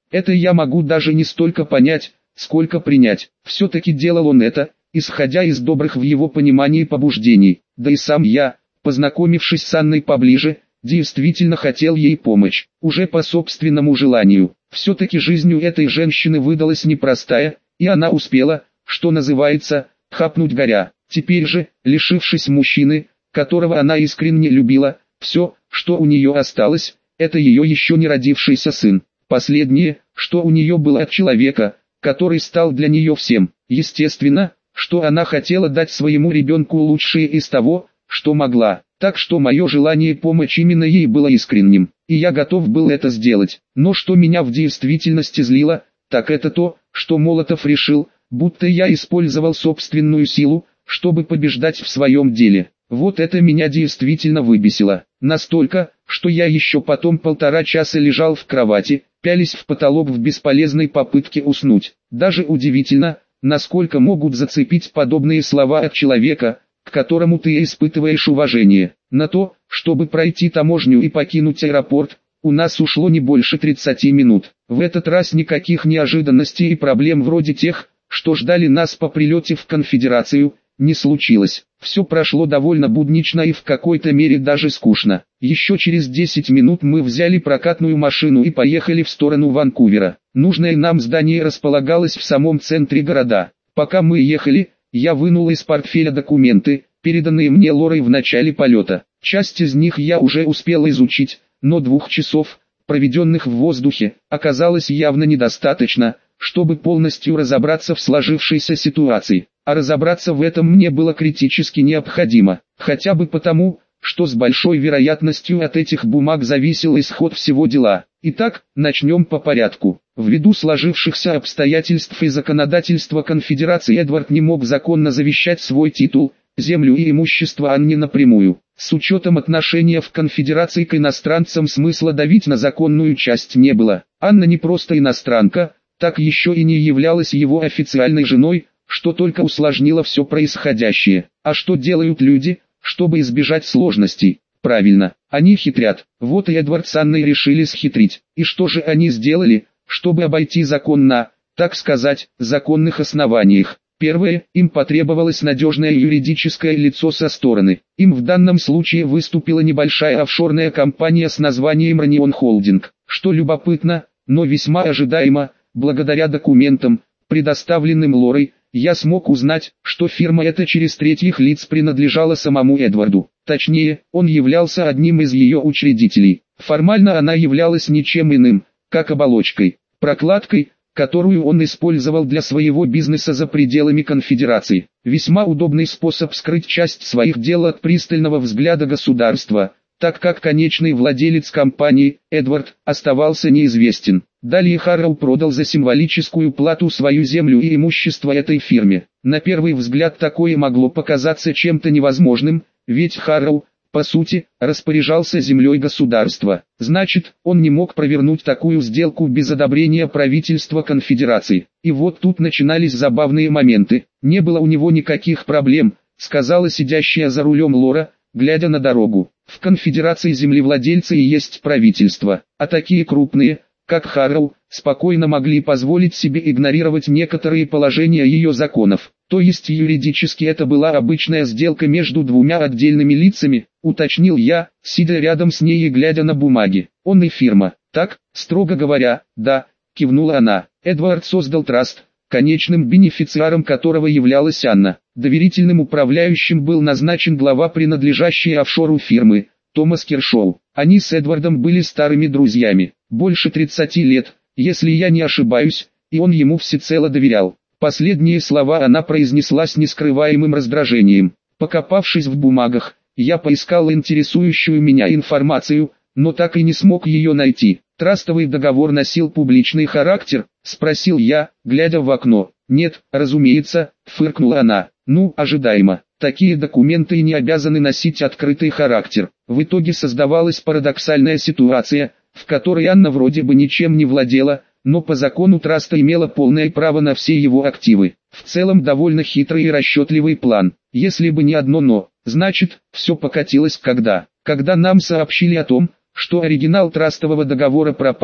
Это я могу даже не столько понять, сколько принять. Все-таки делал он это, исходя из добрых в его понимании побуждений. Да и сам я, познакомившись с Анной поближе, действительно хотел ей помочь, уже по собственному желанию. Все-таки жизнь у этой женщины выдалась непростая, и она успела, что называется, хапнуть горя. Теперь же, лишившись мужчины, которого она искренне любила, все, что у нее осталось, это ее еще не родившийся сын. Последнее, что у нее было от человека, который стал для нее всем. Естественно, что она хотела дать своему ребенку лучшее из того, что могла. Так что мое желание помочь именно ей было искренним, и я готов был это сделать. Но что меня в действительности злило, так это то, что Молотов решил, будто я использовал собственную силу, чтобы побеждать в своем деле. Вот это меня действительно выбесило. Настолько, что я еще потом полтора часа лежал в кровати, пялись в потолок в бесполезной попытке уснуть. Даже удивительно, насколько могут зацепить подобные слова от человека, к которому ты испытываешь уважение. На то, чтобы пройти таможню и покинуть аэропорт, у нас ушло не больше тридцати минут. В этот раз никаких неожиданностей и проблем вроде тех, что ждали нас по прилете в Конфедерацию, не случилось. Все прошло довольно буднично и в какой-то мере даже скучно. Еще через десять минут мы взяли прокатную машину и поехали в сторону Ванкувера. Нужное нам здание располагалось в самом центре города. Пока мы ехали, я вынул из портфеля документы, переданные мне Лорой в начале полета. Часть из них я уже успел изучить, но двух часов, проведенных в воздухе, оказалось явно недостаточно, чтобы полностью разобраться в сложившейся ситуации. А разобраться в этом мне было критически необходимо, хотя бы потому, что с большой вероятностью от этих бумаг зависел исход всего дела. Итак, начнем по порядку. Ввиду сложившихся обстоятельств и законодательства Конфедерации Эдвард не мог законно завещать свой титул, землю и имущество Анне напрямую. С учетом отношения в Конфедерации к иностранцам смысла давить на законную часть не было. Анна не просто иностранка, так еще и не являлась его официальной женой, что только усложнило все происходящее. А что делают люди, чтобы избежать сложностей? Правильно, они хитрят. Вот и Эдвард с Анной решили схитрить. И что же они сделали, чтобы обойти закон на, так сказать, законных основаниях? Первое, им потребовалось надежное юридическое лицо со стороны. Им в данном случае выступила небольшая офшорная компания с названием Ранион Холдинг. Что любопытно, но весьма ожидаемо, благодаря документам, предоставленным Лорой, я смог узнать, что фирма эта через третьих лиц принадлежала самому Эдварду. Точнее, он являлся одним из ее учредителей. Формально она являлась ничем иным, как оболочкой, прокладкой, которую он использовал для своего бизнеса за пределами Конфедерации. Весьма удобный способ скрыть часть своих дел от пристального взгляда государства, так как конечный владелец компании, Эдвард, оставался неизвестен. Далее Харроу продал за символическую плату свою землю и имущество этой фирме. На первый взгляд такое могло показаться чем-то невозможным, ведь Харроу, по сути, распоряжался землей государства. Значит, он не мог провернуть такую сделку без одобрения правительства Конфедерации. И вот тут начинались забавные моменты. Не было у него никаких проблем, сказала сидящая за рулем Лора, глядя на дорогу. В Конфедерации землевладельцы и есть правительство, а такие крупные, как Харроу, спокойно могли позволить себе игнорировать некоторые положения ее законов. То есть юридически это была обычная сделка между двумя отдельными лицами, уточнил я, сидя рядом с ней и глядя на бумаги. Он и фирма. Так, строго говоря, да, кивнула она. Эдвард создал траст, конечным бенефициаром которого являлась Анна. Доверительным управляющим был назначен глава принадлежащей офшору фирмы, Томас Кершоу. Они с Эдвардом были старыми друзьями, больше тридцати лет, если я не ошибаюсь, и он ему всецело доверял. Последние слова она произнесла с нескрываемым раздражением. Покопавшись в бумагах, я поискал интересующую меня информацию, но так и не смог ее найти. «Трастовый договор носил публичный характер?» – спросил я, глядя в окно. «Нет, разумеется», – фыркнула она. «Ну, ожидаемо. Такие документы и не обязаны носить открытый характер». В итоге создавалась парадоксальная ситуация, в которой Анна вроде бы ничем не владела, но по закону траста имела полное право на все его активы. В целом довольно хитрый и расчетливый план. Если бы не одно «но», значит, все покатилось когда? Когда нам сообщили о том, что оригинал трастового договора пропал,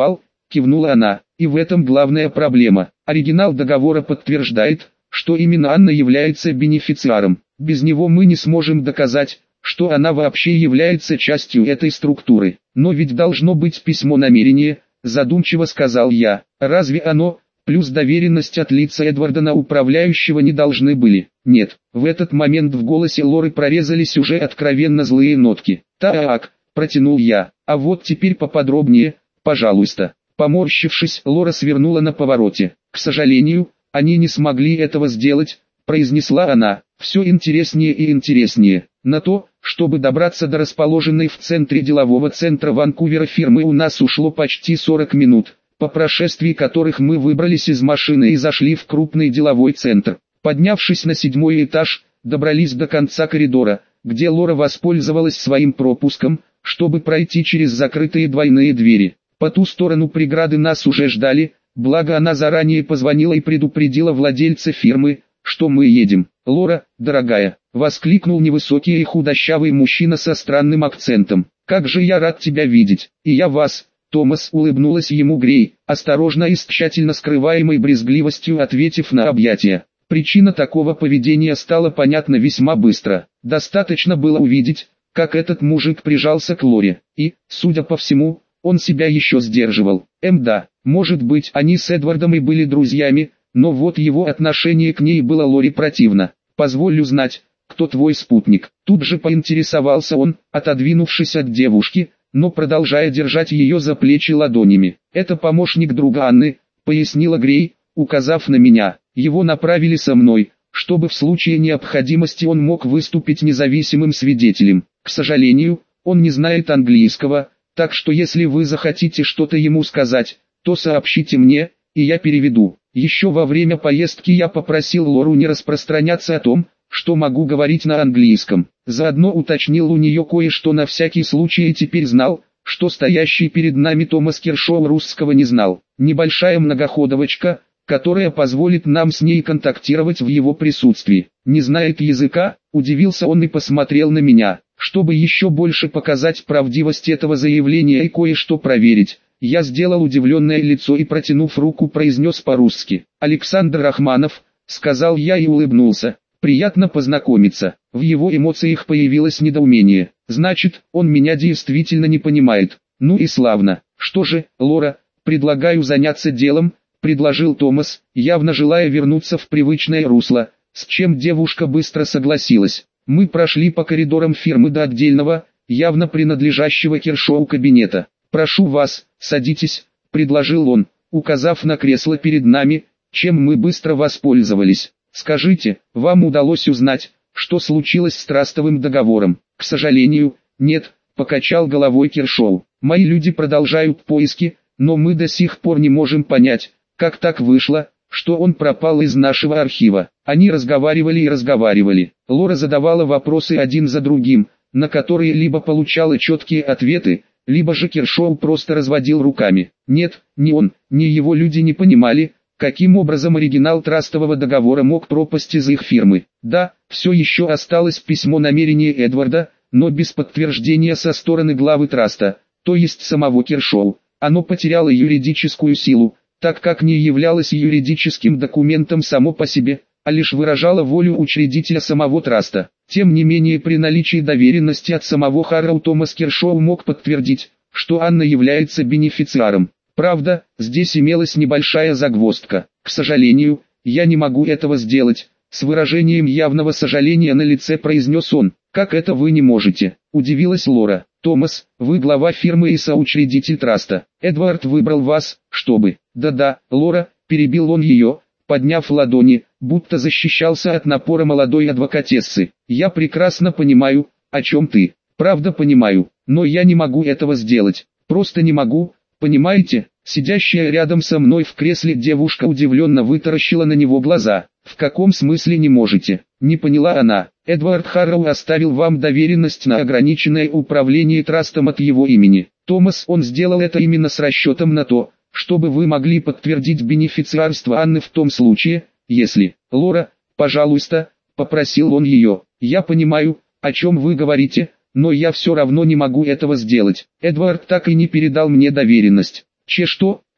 кивнула она, и в этом главная проблема. Оригинал договора подтверждает, что именно Анна является бенефициаром. Без него мы не сможем доказать, что она вообще является частью этой структуры. Но ведь должно быть письмо намерения, задумчиво сказал я. Разве оно, плюс доверенность от лица Эдварда на управляющего не должны были? Нет. В этот момент в голосе Лоры прорезались уже откровенно злые нотки. Так, протянул я, а вот теперь поподробнее, пожалуйста. Поморщившись, Лора свернула на повороте. К сожалению, они не смогли этого сделать, произнесла она. Все интереснее и интереснее. На то, чтобы добраться до расположенной в центре делового центра Ванкувера фирмы, у нас ушло почти сорок минут, по прошествии которых мы выбрались из машины и зашли в крупный деловой центр. Поднявшись на седьмой этаж, добрались до конца коридора, где Лора воспользовалась своим пропуском, чтобы пройти через закрытые двойные двери. По ту сторону преграды нас уже ждали, благо она заранее позвонила и предупредила владельца фирмы, что мы едем. «Лора, дорогая», — воскликнул невысокий и худощавый мужчина со странным акцентом. «Как же я рад тебя видеть!» «И я вас», — Томас, улыбнулась ему Грей, осторожно и с тщательно скрываемой брезгливостью ответив на объятия. Причина такого поведения стала понятна весьма быстро. Достаточно было увидеть, как этот мужик прижался к Лоре, и, судя по всему, он себя еще сдерживал. Эм да, может быть, они с Эдвардом и были друзьями, но вот его отношение к ней было Лоре противно. «Позволь узнать, кто твой спутник?» Тут же поинтересовался он, отодвинувшись от девушки, но продолжая держать ее за плечи ладонями. «Это помощник друга Анны», — пояснила Грей, указав на меня. «Его направили со мной, чтобы в случае необходимости он мог выступить независимым свидетелем. К сожалению, он не знает английского, так что если вы захотите что-то ему сказать, то сообщите мне, и я переведу». Еще во время поездки я попросил Лору не распространяться о том, что могу говорить на английском. Заодно уточнил у нее кое-что на всякий случай и теперь знал, что стоящий перед нами Томас Кершоу русского не знал. Небольшая многоходовочка, которая позволит нам с ней контактировать в его присутствии. Не знает языка, удивился он и посмотрел на меня, чтобы еще больше показать правдивость этого заявления и кое-что проверить. Я сделал удивленное лицо и, протянув руку, произнес по-русски: «Александр Рахманов», — сказал я и улыбнулся. «Приятно познакомиться». В его эмоциях появилось недоумение. «Значит, он меня действительно не понимает. Ну и славно. Что же, Лора, предлагаю заняться делом», — предложил Томас, явно желая вернуться в привычное русло, с чем девушка быстро согласилась. Мы прошли по коридорам фирмы до отдельного, явно принадлежащего Кершоу кабинета. «Прошу вас, садитесь», — предложил он, указав на кресло перед нами, чем мы быстро воспользовались. «Скажите, вам удалось узнать, что случилось с трастовым договором?» «К сожалению, нет», — покачал головой Кершоу. «Мои люди продолжают поиски, но мы до сих пор не можем понять, как так вышло, что он пропал из нашего архива». Они разговаривали и разговаривали. Лора задавала вопросы один за другим, на которые либо получала четкие ответы, либо же Кершоу просто разводил руками. Нет, ни он, ни его люди не понимали, каким образом оригинал трастового договора мог пропасть из их фирмы. Да, все еще осталось письмо намерения Эдварда, но без подтверждения со стороны главы траста, то есть самого Кершоу. Оно потеряло юридическую силу, так как не являлось юридическим документом само по себе, а лишь выражало волю учредителя самого траста. Тем не менее, при наличии доверенности от самого Харроу Томас Кершоу мог подтвердить, что Анна является бенефициаром. Правда, здесь имелась небольшая загвоздка. «К сожалению, я не могу этого сделать», — с выражением явного сожаления на лице произнес он. «Как это вы не можете?» — удивилась Лора. «Томас, вы глава фирмы и соучредитель траста. Эдвард выбрал вас, чтобы...» «Да-да, Лора», — перебил он ее, подняв ладони, будто защищался от напора молодой адвокатессы. «Я прекрасно понимаю, о чем ты. Правда понимаю, но я не могу этого сделать. Просто не могу, понимаете?» Сидящая рядом со мной в кресле девушка удивленно вытаращила на него глаза. «В каком смысле не можете?» Не поняла она. «Эдвард Харроу оставил вам доверенность на ограниченное управление трастом от его имени. Томас, он сделал это именно с расчетом на то, чтобы вы могли подтвердить бенефициарство Анны в том случае, если... Лора, пожалуйста», — попросил он ее. «Я понимаю, о чем вы говорите, но я все равно не могу этого сделать. Эдвард так и не передал мне доверенность». «Че что?» —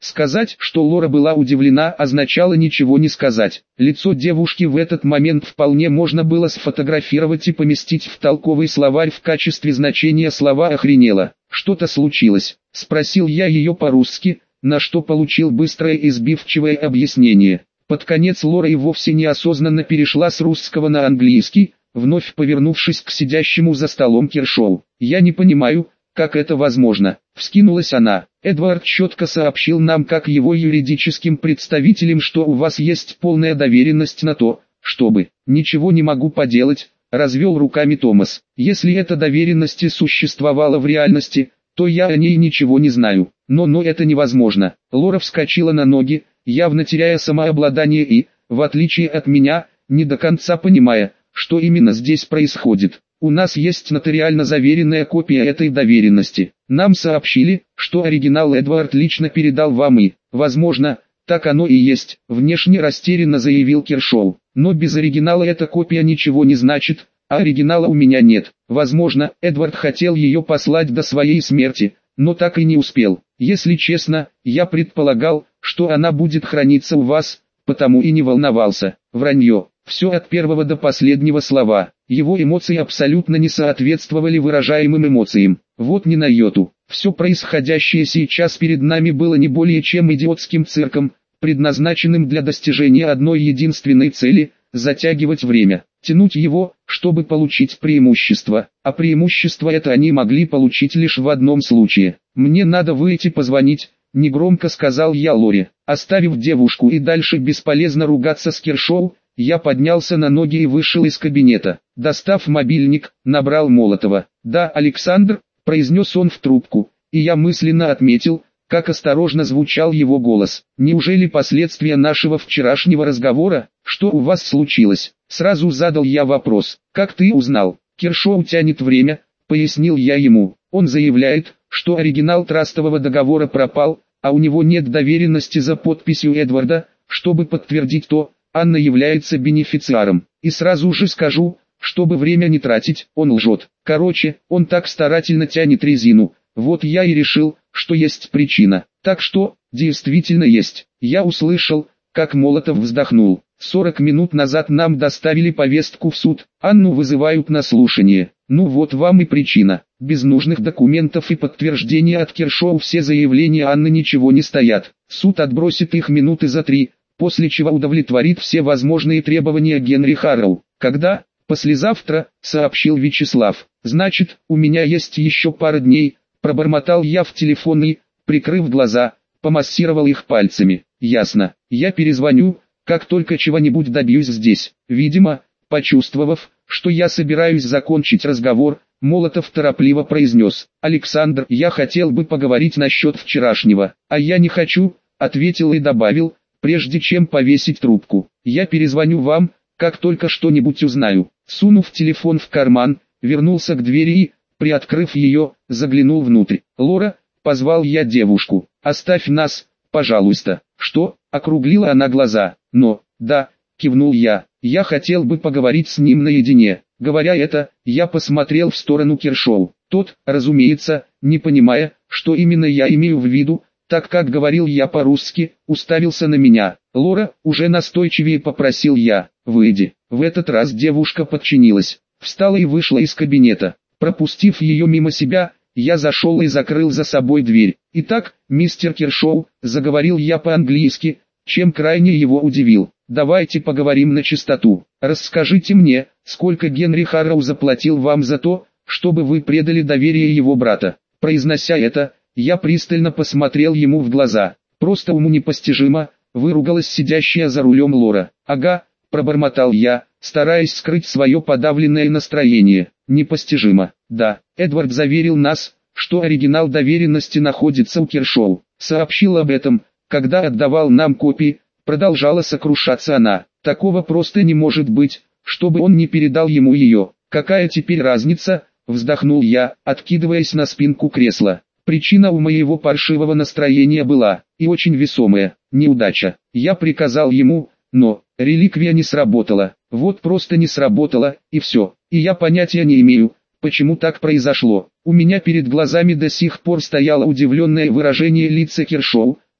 Сказать, что Лора была удивлена, означало ничего не сказать. Лицо девушки в этот момент вполне можно было сфотографировать и поместить в толковый словарь в качестве значения слова «охренела». «Что-то случилось?» – спросил я ее по-русски, на что получил быстрое и сбивчивое объяснение. Под конец Лора и вовсе неосознанно перешла с русского на английский, вновь повернувшись к сидящему за столом Кершоу. «Я не понимаю, как это возможно?» — вскинулась она. «Эдвард четко сообщил нам, как его юридическим представителям, что у вас есть полная доверенность на то, чтобы...» «Ничего не могу поделать», — развел руками Томас. «Если эта доверенность и существовала в реальности, то я о ней ничего не знаю. Но, но это невозможно». Лора вскочила на ноги, явно теряя самообладание и, в отличие от меня, не до конца понимая, что именно здесь происходит. «У нас есть нотариально заверенная копия этой доверенности. Нам сообщили, что оригинал Эдвард лично передал вам и, возможно, так оно и есть», — внешне растерянно заявил Кершоу. «Но без оригинала эта копия ничего не значит, а оригинала у меня нет. Возможно, Эдвард хотел ее послать до своей смерти, но так и не успел. Если честно, я предполагал, что она будет храниться у вас, потому и не волновался». Вранье. Все от первого до последнего слова. Его эмоции абсолютно не соответствовали выражаемым эмоциям. Вот ни на йоту. Все происходящее сейчас перед нами было не более чем идиотским цирком, предназначенным для достижения одной единственной цели – затягивать время, тянуть его, чтобы получить преимущество. А преимущество это они могли получить лишь в одном случае. «Мне надо выйти позвонить», – негромко сказал я Лоре. Оставив девушку и дальше бесполезно ругаться с Кершоу, я поднялся на ноги и вышел из кабинета. Достав мобильник, набрал Молотова. «Да, Александр», — произнес он в трубку, и я мысленно отметил, как осторожно звучал его голос. «Неужели последствия нашего вчерашнего разговора? Что у вас случилось?» Сразу задал я вопрос. «Как ты узнал?» «Кершоу тянет время», — пояснил я ему. «Он заявляет, что оригинал трастового договора пропал, а у него нет доверенности за подписью Эдварда, чтобы подтвердить то, Анна является бенефициаром. И сразу же скажу, чтобы время не тратить, он лжет. Короче, он так старательно тянет резину. Вот я и решил, что есть причина. Так что, действительно есть». Я услышал, как Молотов вздохнул. сорок минут назад нам доставили повестку в суд. Анну вызывают на слушание. Ну вот вам и причина. Без нужных документов и подтверждения от Кершоу все заявления Анны ничего не стоят. Суд отбросит их минуты за три, после чего удовлетворит все возможные требования Генри Харроу. «Когда?» «Послезавтра», — сообщил Вячеслав. «Значит, у меня есть еще пара дней», — пробормотал я в телефон и, прикрыв глаза, помассировал их пальцами. «Ясно. Я перезвоню, как только чего-нибудь добьюсь здесь». Видимо, почувствовав, что я собираюсь закончить разговор, Молотов торопливо произнес: «Александр, я хотел бы поговорить насчет вчерашнего». «А я не хочу», — ответил и добавил, прежде чем повесить трубку. «Я перезвоню вам, как только что-нибудь узнаю». Сунув телефон в карман, вернулся к двери и, приоткрыв ее, заглянул внутрь. «Лора», — позвал я девушку, — «оставь нас, пожалуйста». «Что?» — округлила она глаза. «Но, да», — кивнул я, — «я хотел бы поговорить с ним наедине». Говоря это, я посмотрел в сторону Кершоу. Тот, разумеется, не понимая, что именно я имею в виду, так как говорил я по-русски, уставился на меня. «Лора», уже настойчивее попросил я, — «выйди». В этот раз девушка подчинилась, встала и вышла из кабинета. Пропустив ее мимо себя, я зашел и закрыл за собой дверь. «Итак, мистер Кершоу», — заговорил я по-английски, чем крайне его удивил, — «давайте поговорим на чистоту. Расскажите мне, сколько Генри Харроу заплатил вам за то, чтобы вы предали доверие его брата». Произнося это, я пристально посмотрел ему в глаза. «Просто уму непостижимо», — выругалась сидящая за рулем Лора. «Ага», — пробормотал я, стараясь скрыть свое подавленное настроение. «Непостижимо». «Да, Эдвард заверил нас, что оригинал доверенности находится у Кершоу. Сообщил об этом, когда отдавал нам копии», — продолжала сокрушаться она. «Такого просто не может быть, чтобы он не передал ему ее». «Какая теперь разница?» — вздохнул я, откидываясь на спинку кресла. Причина у моего паршивого настроения была, и очень весомая, неудача. Я приказал ему, но реликвия не сработала. Вот просто не сработала, и все. И я понятия не имею, почему так произошло. У меня перед глазами до сих пор стояло удивленное выражение лица Кершоу,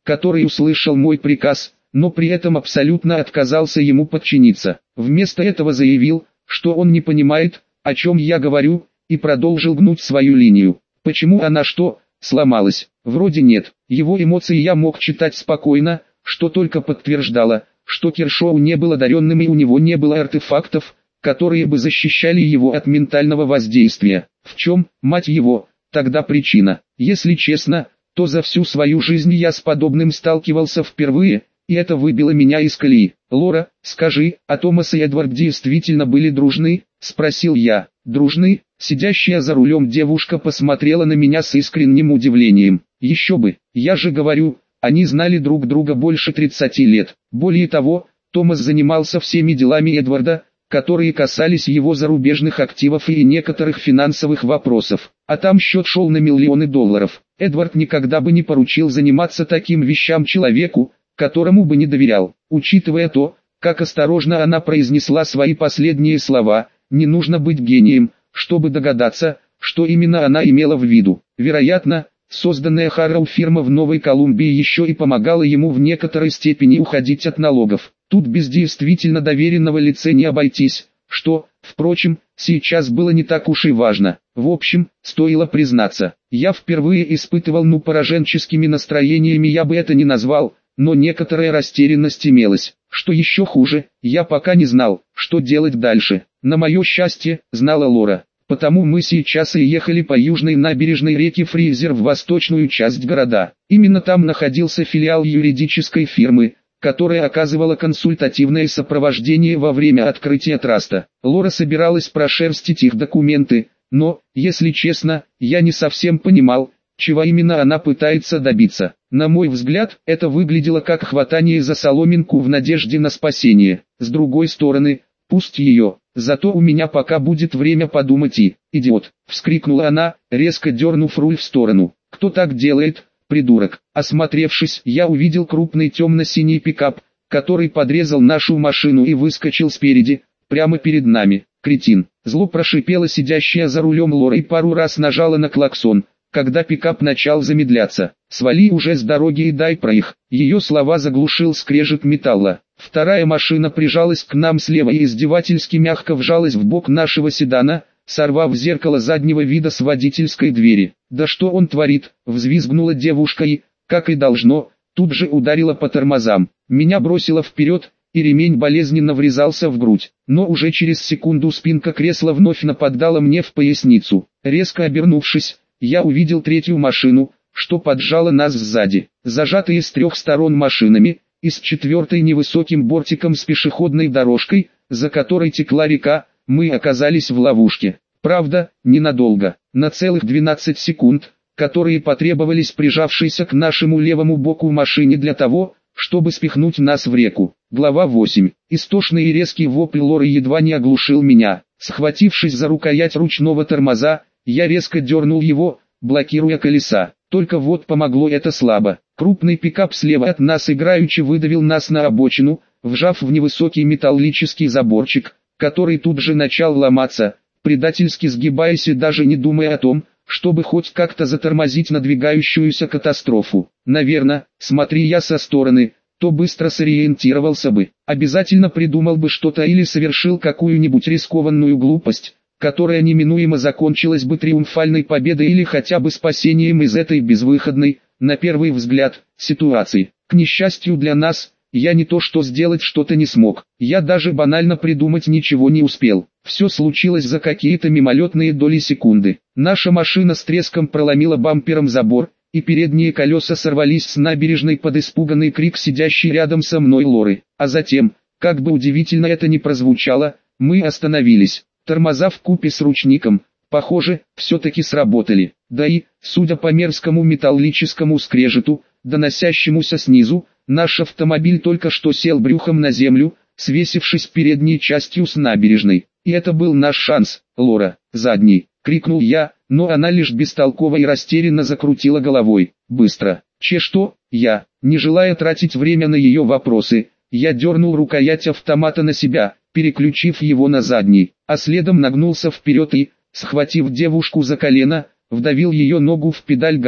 который услышал мой приказ, но при этом абсолютно отказался ему подчиниться. Вместо этого заявил, что он не понимает, о чем я говорю, и продолжил гнуть свою линию. Почему она что, сломалась? Вроде нет. Его эмоции я мог читать спокойно, что только подтверждало, что Кершоу не был одаренным и у него не было артефактов, которые бы защищали его от ментального воздействия. В чем, мать его, тогда причина? Если честно, то за всю свою жизнь я с подобным сталкивался впервые, и это выбило меня из колеи. «Лора, скажи, а Томас и Эдвард действительно были дружны?» – спросил я. «Дружны?» – сидящая за рулем девушка посмотрела на меня с искренним удивлением. «Еще бы, я же говорю, они знали друг друга больше тридцати лет. Более того, Томас занимался всеми делами Эдварда, которые касались его зарубежных активов и некоторых финансовых вопросов. А там счет шел на миллионы долларов. Эдвард никогда бы не поручил заниматься таким вещам человеку, которому бы не доверял». Учитывая то, как осторожно она произнесла свои последние слова, не нужно быть гением, чтобы догадаться, что именно она имела в виду. Вероятно, созданная Харроу фирма в Новой Колумбии еще и помогала ему в некоторой степени уходить от налогов. Тут без действительно доверенного лица не обойтись, что, впрочем, сейчас было не так уж и важно. В общем, стоило признаться, я впервые испытывал ну пораженческими настроениями я бы это не назвал, но некоторая растерянность имелась. Что еще хуже, я пока не знал, что делать дальше. На мое счастье, знала Лора. Потому мы сейчас и ехали по южной набережной реки Фризер в восточную часть города. Именно там находился филиал юридической фирмы, которая оказывала консультативное сопровождение во время открытия траста. Лора собиралась прошерстить их документы, но, если честно, я не совсем понимал, чего именно она пытается добиться. На мой взгляд, это выглядело как хватание за соломинку в надежде на спасение. С другой стороны, пусть ее, зато у меня пока будет время подумать и... «Идиот!» — вскрикнула она, резко дернув руль в сторону. «Кто так делает, придурок?» Осмотревшись, я увидел крупный темно-синий пикап, который подрезал нашу машину и выскочил спереди, прямо перед нами. «Кретин!» — зло прошипела сидящая за рулем Лора и пару раз нажала на клаксон, когда пикап начал замедляться. «Свали уже с дороги и дай проих». Ее слова заглушил скрежет металла. Вторая машина прижалась к нам слева и издевательски мягко вжалась в бок нашего седана, сорвав зеркало заднего вида с водительской двери. «Да что он творит?» — взвизгнула девушка и, как и должно, тут же ударила по тормозам. Меня бросило вперед, и ремень болезненно врезался в грудь. Но уже через секунду спинка кресла вновь нападала мне в поясницу. Резко обернувшись, я увидел третью машину, что поджала нас сзади. Зажатые с трех сторон машинами, и с четвертой невысоким бортиком с пешеходной дорожкой, за которой текла река, мы оказались в ловушке. Правда, ненадолго, на целых двенадцать секунд, которые потребовались прижавшейся к нашему левому боку машине для того, чтобы спихнуть нас в реку. Глава восемь. Истошный и резкий вопль Лоры едва не оглушил меня. Схватившись за рукоять ручного тормоза, я резко дернул его, блокируя колеса. Только вот помогло это слабо. Крупный пикап слева от нас играючи выдавил нас на обочину, вжав в невысокий металлический заборчик, который тут же начал ломаться, предательски сгибаясь и даже не думая о том, чтобы хоть как-то затормозить надвигающуюся катастрофу. Наверное, смотри я со стороны, то быстро сориентировался бы, обязательно придумал бы что-то или совершил какую-нибудь рискованную глупость, которая неминуемо закончилась бы триумфальной победой или хотя бы спасением из этой безвыходной, на первый взгляд, ситуации. К несчастью для нас, я не то что сделать что-то не смог, я даже банально придумать ничего не успел. Все случилось за какие-то мимолетные доли секунды. Наша машина с треском проломила бампером забор, и передние колеса сорвались с набережной под испуганный крик сидящей рядом со мной Лоры. А затем, как бы удивительно это ни прозвучало, мы остановились. Тормоза вкупе с ручником, похоже, все-таки сработали. Да и, судя по мерзкому металлическому скрежету, доносящемуся снизу, наш автомобиль только что сел брюхом на землю, свесившись передней частью с набережной. И это был наш шанс. «Лора, задний!» — крикнул я, но она лишь бестолково и растерянно закрутила головой. «Быстро!» «Че что?» Я, не желая тратить время на ее вопросы, я дернул рукоять автомата на себя, переключив его на задний, а следом нагнулся вперед и, схватив девушку за колено, вдавил ее ногу в педаль газа.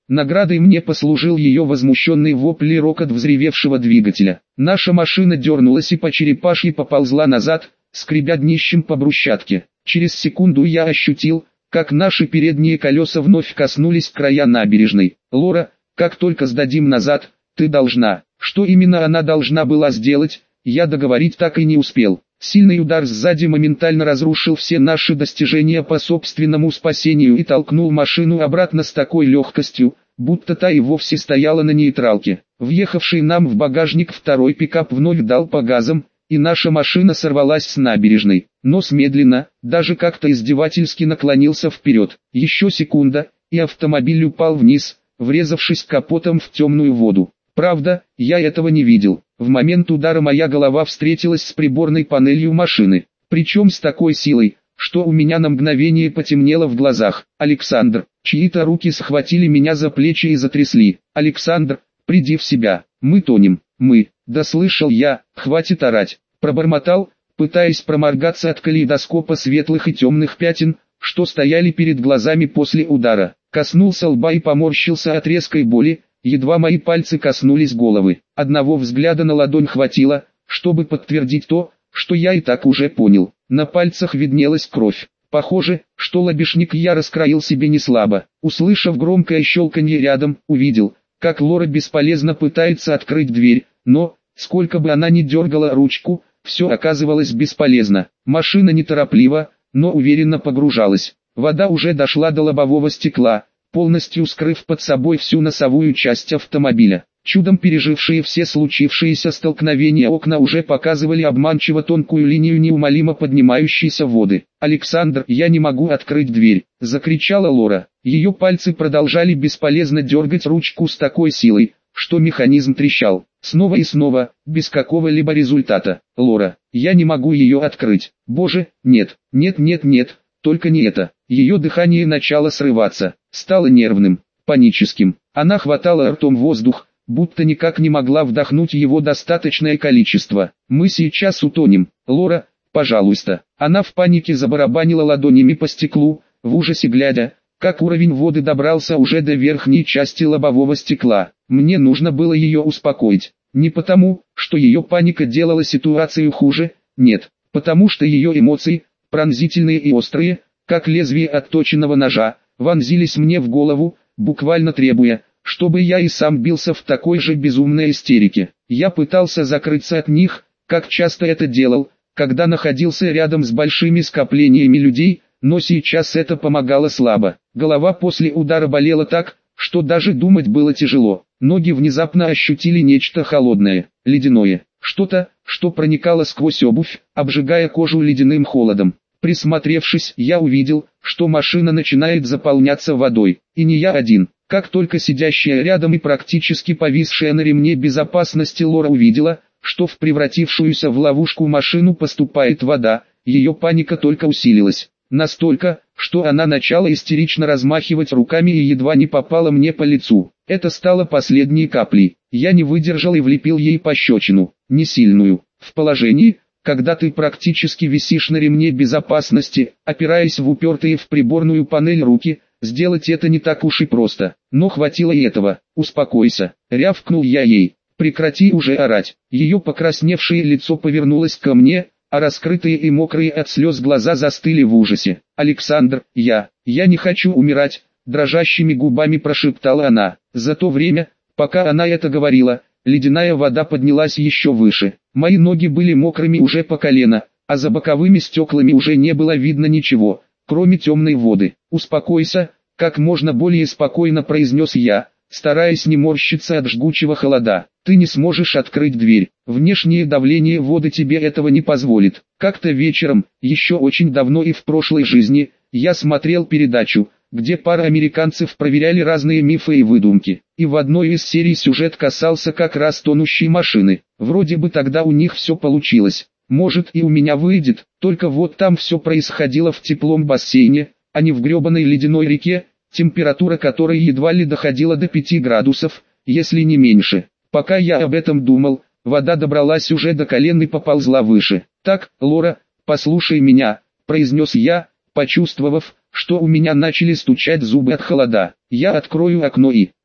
Наградой мне послужил ее возмущенный вопль и рокот взревевшего двигателя. Наша машина дернулась и по черепашьи поползла назад, скребя днищем по брусчатке. Через секунду я ощутил, как наши передние колеса вновь коснулись края набережной. «Лора, как только сдадим назад, ты должна...» Что именно она должна была сделать, я договорить так и не успел. Сильный удар сзади моментально разрушил все наши достижения по собственному спасению и толкнул машину обратно с такой легкостью, будто та и вовсе стояла на нейтралке. Въехавший нам в багажник второй пикап вновь дал по газам, и наша машина сорвалась с набережной. Нос медленно, даже как-то издевательски наклонился вперед. Еще секунда, и автомобиль упал вниз, врезавшись капотом в темную воду. Правда, я этого не видел. В момент удара моя голова встретилась с приборной панелью машины. Причем с такой силой, что у меня на мгновение потемнело в глазах. «Александр!» Чьи-то руки схватили меня за плечи и затрясли. «Александр, приди в себя! Мы тонем! Мы!» «Да слышал я, хватит орать!» Пробормотал, пытаясь проморгаться от калейдоскопа светлых и темных пятен, что стояли перед глазами после удара. Коснулся лба и поморщился от резкой боли. Едва мои пальцы коснулись головы. Одного взгляда на ладонь хватило, чтобы подтвердить то, что я и так уже понял. На пальцах виднелась кровь. Похоже, что лобешник я раскроил себе не слабо. Услышав громкое щелканье рядом, увидел, как Лора бесполезно пытается открыть дверь, но, сколько бы она ни дергала ручку, все оказывалось бесполезно. Машина неторопливо, но уверенно погружалась. Вода уже дошла до лобового стекла, полностью скрыв под собой всю носовую часть автомобиля. Чудом пережившие все случившиеся столкновения окна уже показывали обманчиво тонкую линию неумолимо поднимающейся воды. «Александр, я не могу открыть дверь!» – закричала Лора. Ее пальцы продолжали бесполезно дергать ручку с такой силой, что механизм трещал. Снова и снова, без какого-либо результата. «Лора, я не могу ее открыть. Боже, нет, нет, нет, нет, только не это». Ее дыхание начало срываться, стало нервным, паническим. Она хватала ртом воздух, будто никак не могла вдохнуть его достаточное количество. «Мы сейчас утонем. Лора, пожалуйста». Она в панике забарабанила ладонями по стеклу, в ужасе глядя, как уровень воды добрался уже до верхней части лобового стекла. Мне нужно было ее успокоить. Не потому, что ее паника делала ситуацию хуже, нет, потому что ее эмоции, пронзительные и острые, как лезвие отточенного ножа, вонзились мне в голову, буквально требуя, чтобы я и сам бился в такой же безумной истерике. Я пытался закрыться от них, как часто это делал, когда находился рядом с большими скоплениями людей, но сейчас это помогало слабо. Голова после удара болела так, что даже думать было тяжело. Ноги внезапно ощутили нечто холодное, ледяное, что-то, что проникало сквозь обувь, обжигая кожу ледяным холодом. Присмотревшись, я увидел, что машина начинает заполняться водой, и не я один. Как только сидящая рядом и практически повисшая на ремне безопасности Лора увидела, что в превратившуюся в ловушку машину поступает вода, ее паника только усилилась. Настолько, что она начала истерично размахивать руками и едва не попала мне по лицу. Это стало последней каплей. Я не выдержал и влепил ей пощечину, не сильную. В положении, когда ты практически висишь на ремне безопасности, опираясь в упертые в приборную панель руки, сделать это не так уж и просто. Но хватило и этого. «Успокойся», — рявкнул я ей. «Прекрати уже орать». Ее покрасневшее лицо повернулось ко мне, а раскрытые и мокрые от слез глаза застыли в ужасе. «Александр, я, я не хочу умирать», — дрожащими губами прошептала она. За то время, пока она это говорила, ледяная вода поднялась еще выше. Мои ноги были мокрыми уже по колено, а за боковыми стеклами уже не было видно ничего, кроме темной воды. «Успокойся», — как можно более спокойно произнес я, стараясь не морщиться от жгучего холода. «Ты не сможешь открыть дверь. Внешнее давление воды тебе этого не позволит». Как-то вечером, еще очень давно и в прошлой жизни, я смотрел передачу, где пара американцев проверяли разные мифы и выдумки. И в одной из серий сюжет касался как раз тонущей машины. Вроде бы тогда у них все получилось. Может и у меня выйдет, только вот там все происходило в теплом бассейне, а не в гребаной ледяной реке, температура которой едва ли доходила до пяти градусов, если не меньше. Пока я об этом думал, вода добралась уже до колен и поползла выше. «Так, Лора, послушай меня», — произнес я, почувствовав, что у меня начали стучать зубы от холода. «Я открою окно и...»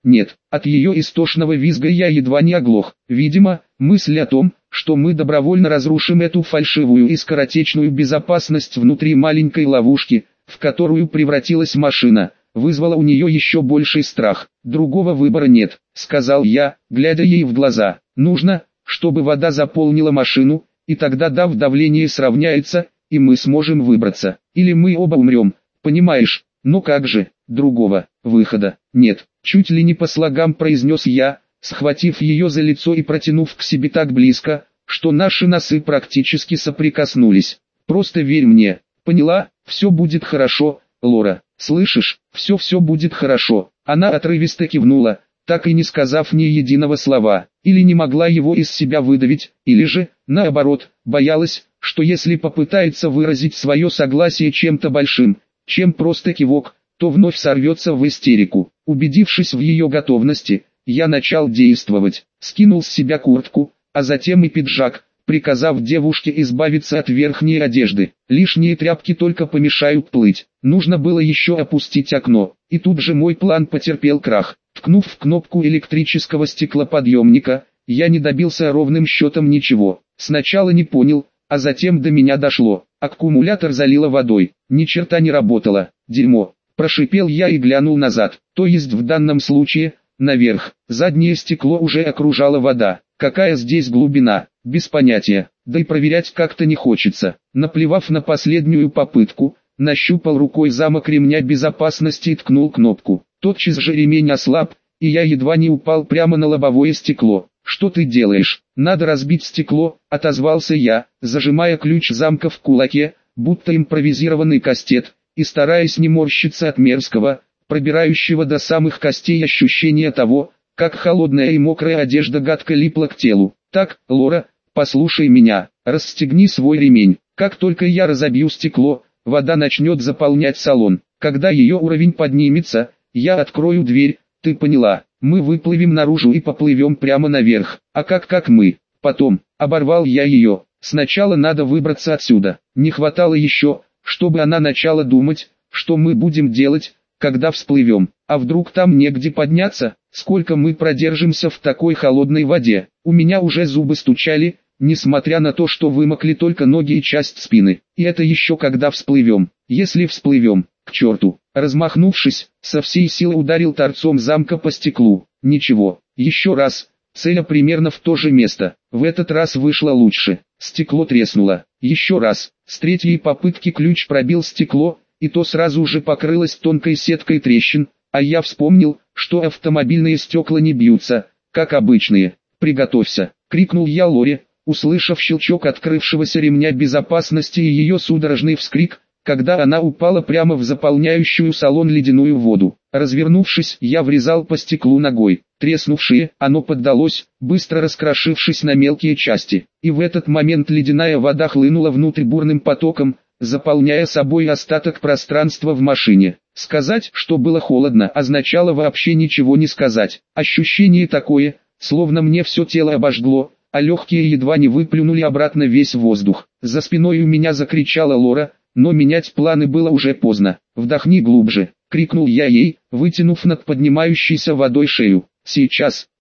Нет, от ее истошного визга я едва не оглох. Видимо, мысль о том, что мы добровольно разрушим эту фальшивую и скоротечную безопасность внутри маленькой ловушки, в которую превратилась машина, вызвала у нее еще больший страх. «Другого выбора нет», — сказал я, глядя ей в глаза. «Нужно, чтобы вода заполнила машину, и тогда дав давление сравняется, и мы сможем выбраться. Или мы оба умрем, понимаешь? Но как же, другого выхода нет». Чуть ли не по слогам произнес я, схватив ее за лицо и протянув к себе так близко, что наши носы практически соприкоснулись. «Просто верь мне, поняла? Все будет хорошо, Лора, слышишь? Все-все будет хорошо». Она отрывисто кивнула, так и не сказав ни единого слова, или не могла его из себя выдавить, или же, наоборот, боялась, что если попытается выразить свое согласие чем-то большим, чем просто кивок, то вновь сорвется в истерику. Убедившись в ее готовности, я начал действовать, скинул с себя куртку, а затем и пиджак, приказав девушке избавиться от верхней одежды. Лишние тряпки только помешают плыть. Нужно было еще опустить окно, и тут же мой план потерпел крах. Ткнув в кнопку электрического стеклоподъемника, я не добился ровным счетом ничего. Сначала не понял, а затем до меня дошло. Аккумулятор залило водой, ни черта не работало. Дерьмо. Прошипел я и глянул назад, то есть в данном случае, наверх. Заднее стекло уже окружала вода. Какая здесь глубина, без понятия, да и проверять как-то не хочется. Наплевав на последнюю попытку, нащупал рукой замок ремня безопасности и ткнул кнопку. Тотчас же ремень ослаб, и я едва не упал прямо на лобовое стекло. «Что ты делаешь? Надо разбить стекло», — отозвался я, зажимая ключ замка в кулаке, будто импровизированный кастет, и стараясь не морщиться от мерзкого, пробирающего до самых костей ощущения того, как холодная и мокрая одежда гадко липла к телу. «Так, Лора, послушай меня, расстегни свой ремень. Как только я разобью стекло, вода начнет заполнять салон. Когда ее уровень поднимется, я открою дверь, ты поняла? Мы выплывем наружу и поплывем прямо наверх. А как как мы? Потом, оборвал я ее. Сначала надо выбраться отсюда. Не хватало еще, чтобы она начала думать, что мы будем делать, когда всплывем. А вдруг там негде подняться? Сколько мы продержимся в такой холодной воде? У меня уже зубы стучали, несмотря на то, что вымокли только ноги и часть спины. И это еще когда всплывем. Если всплывем, к черту. Размахнувшись, со всей силы ударил торцом замка по стеклу. Ничего, еще раз. Целя примерно в то же место. В этот раз вышло лучше. Стекло треснуло. Еще раз. С третьей попытки ключ пробил стекло, и то сразу же покрылось тонкой сеткой трещин, а я вспомнил, что автомобильные стекла не бьются, как обычные. «Приготовься!» — крикнул я Лоре, услышав щелчок открывшегося ремня безопасности и ее судорожный вскрик, когда она упала прямо в заполняющую салон ледяную воду. Развернувшись, я врезал по стеклу ногой. Треснувшее, оно поддалось, быстро раскрошившись на мелкие части. И в этот момент ледяная вода хлынула внутрь бурным потоком, заполняя собой остаток пространства в машине. Сказать, что было холодно, означало вообще ничего не сказать. Ощущение такое, словно мне все тело обожгло, а легкие едва не выплюнули обратно весь воздух. За спиной у меня закричала Лора, но менять планы было уже поздно. «Вдохни глубже», — крикнул я ей, вытянув над поднимающейся водой шею. «Сейчас».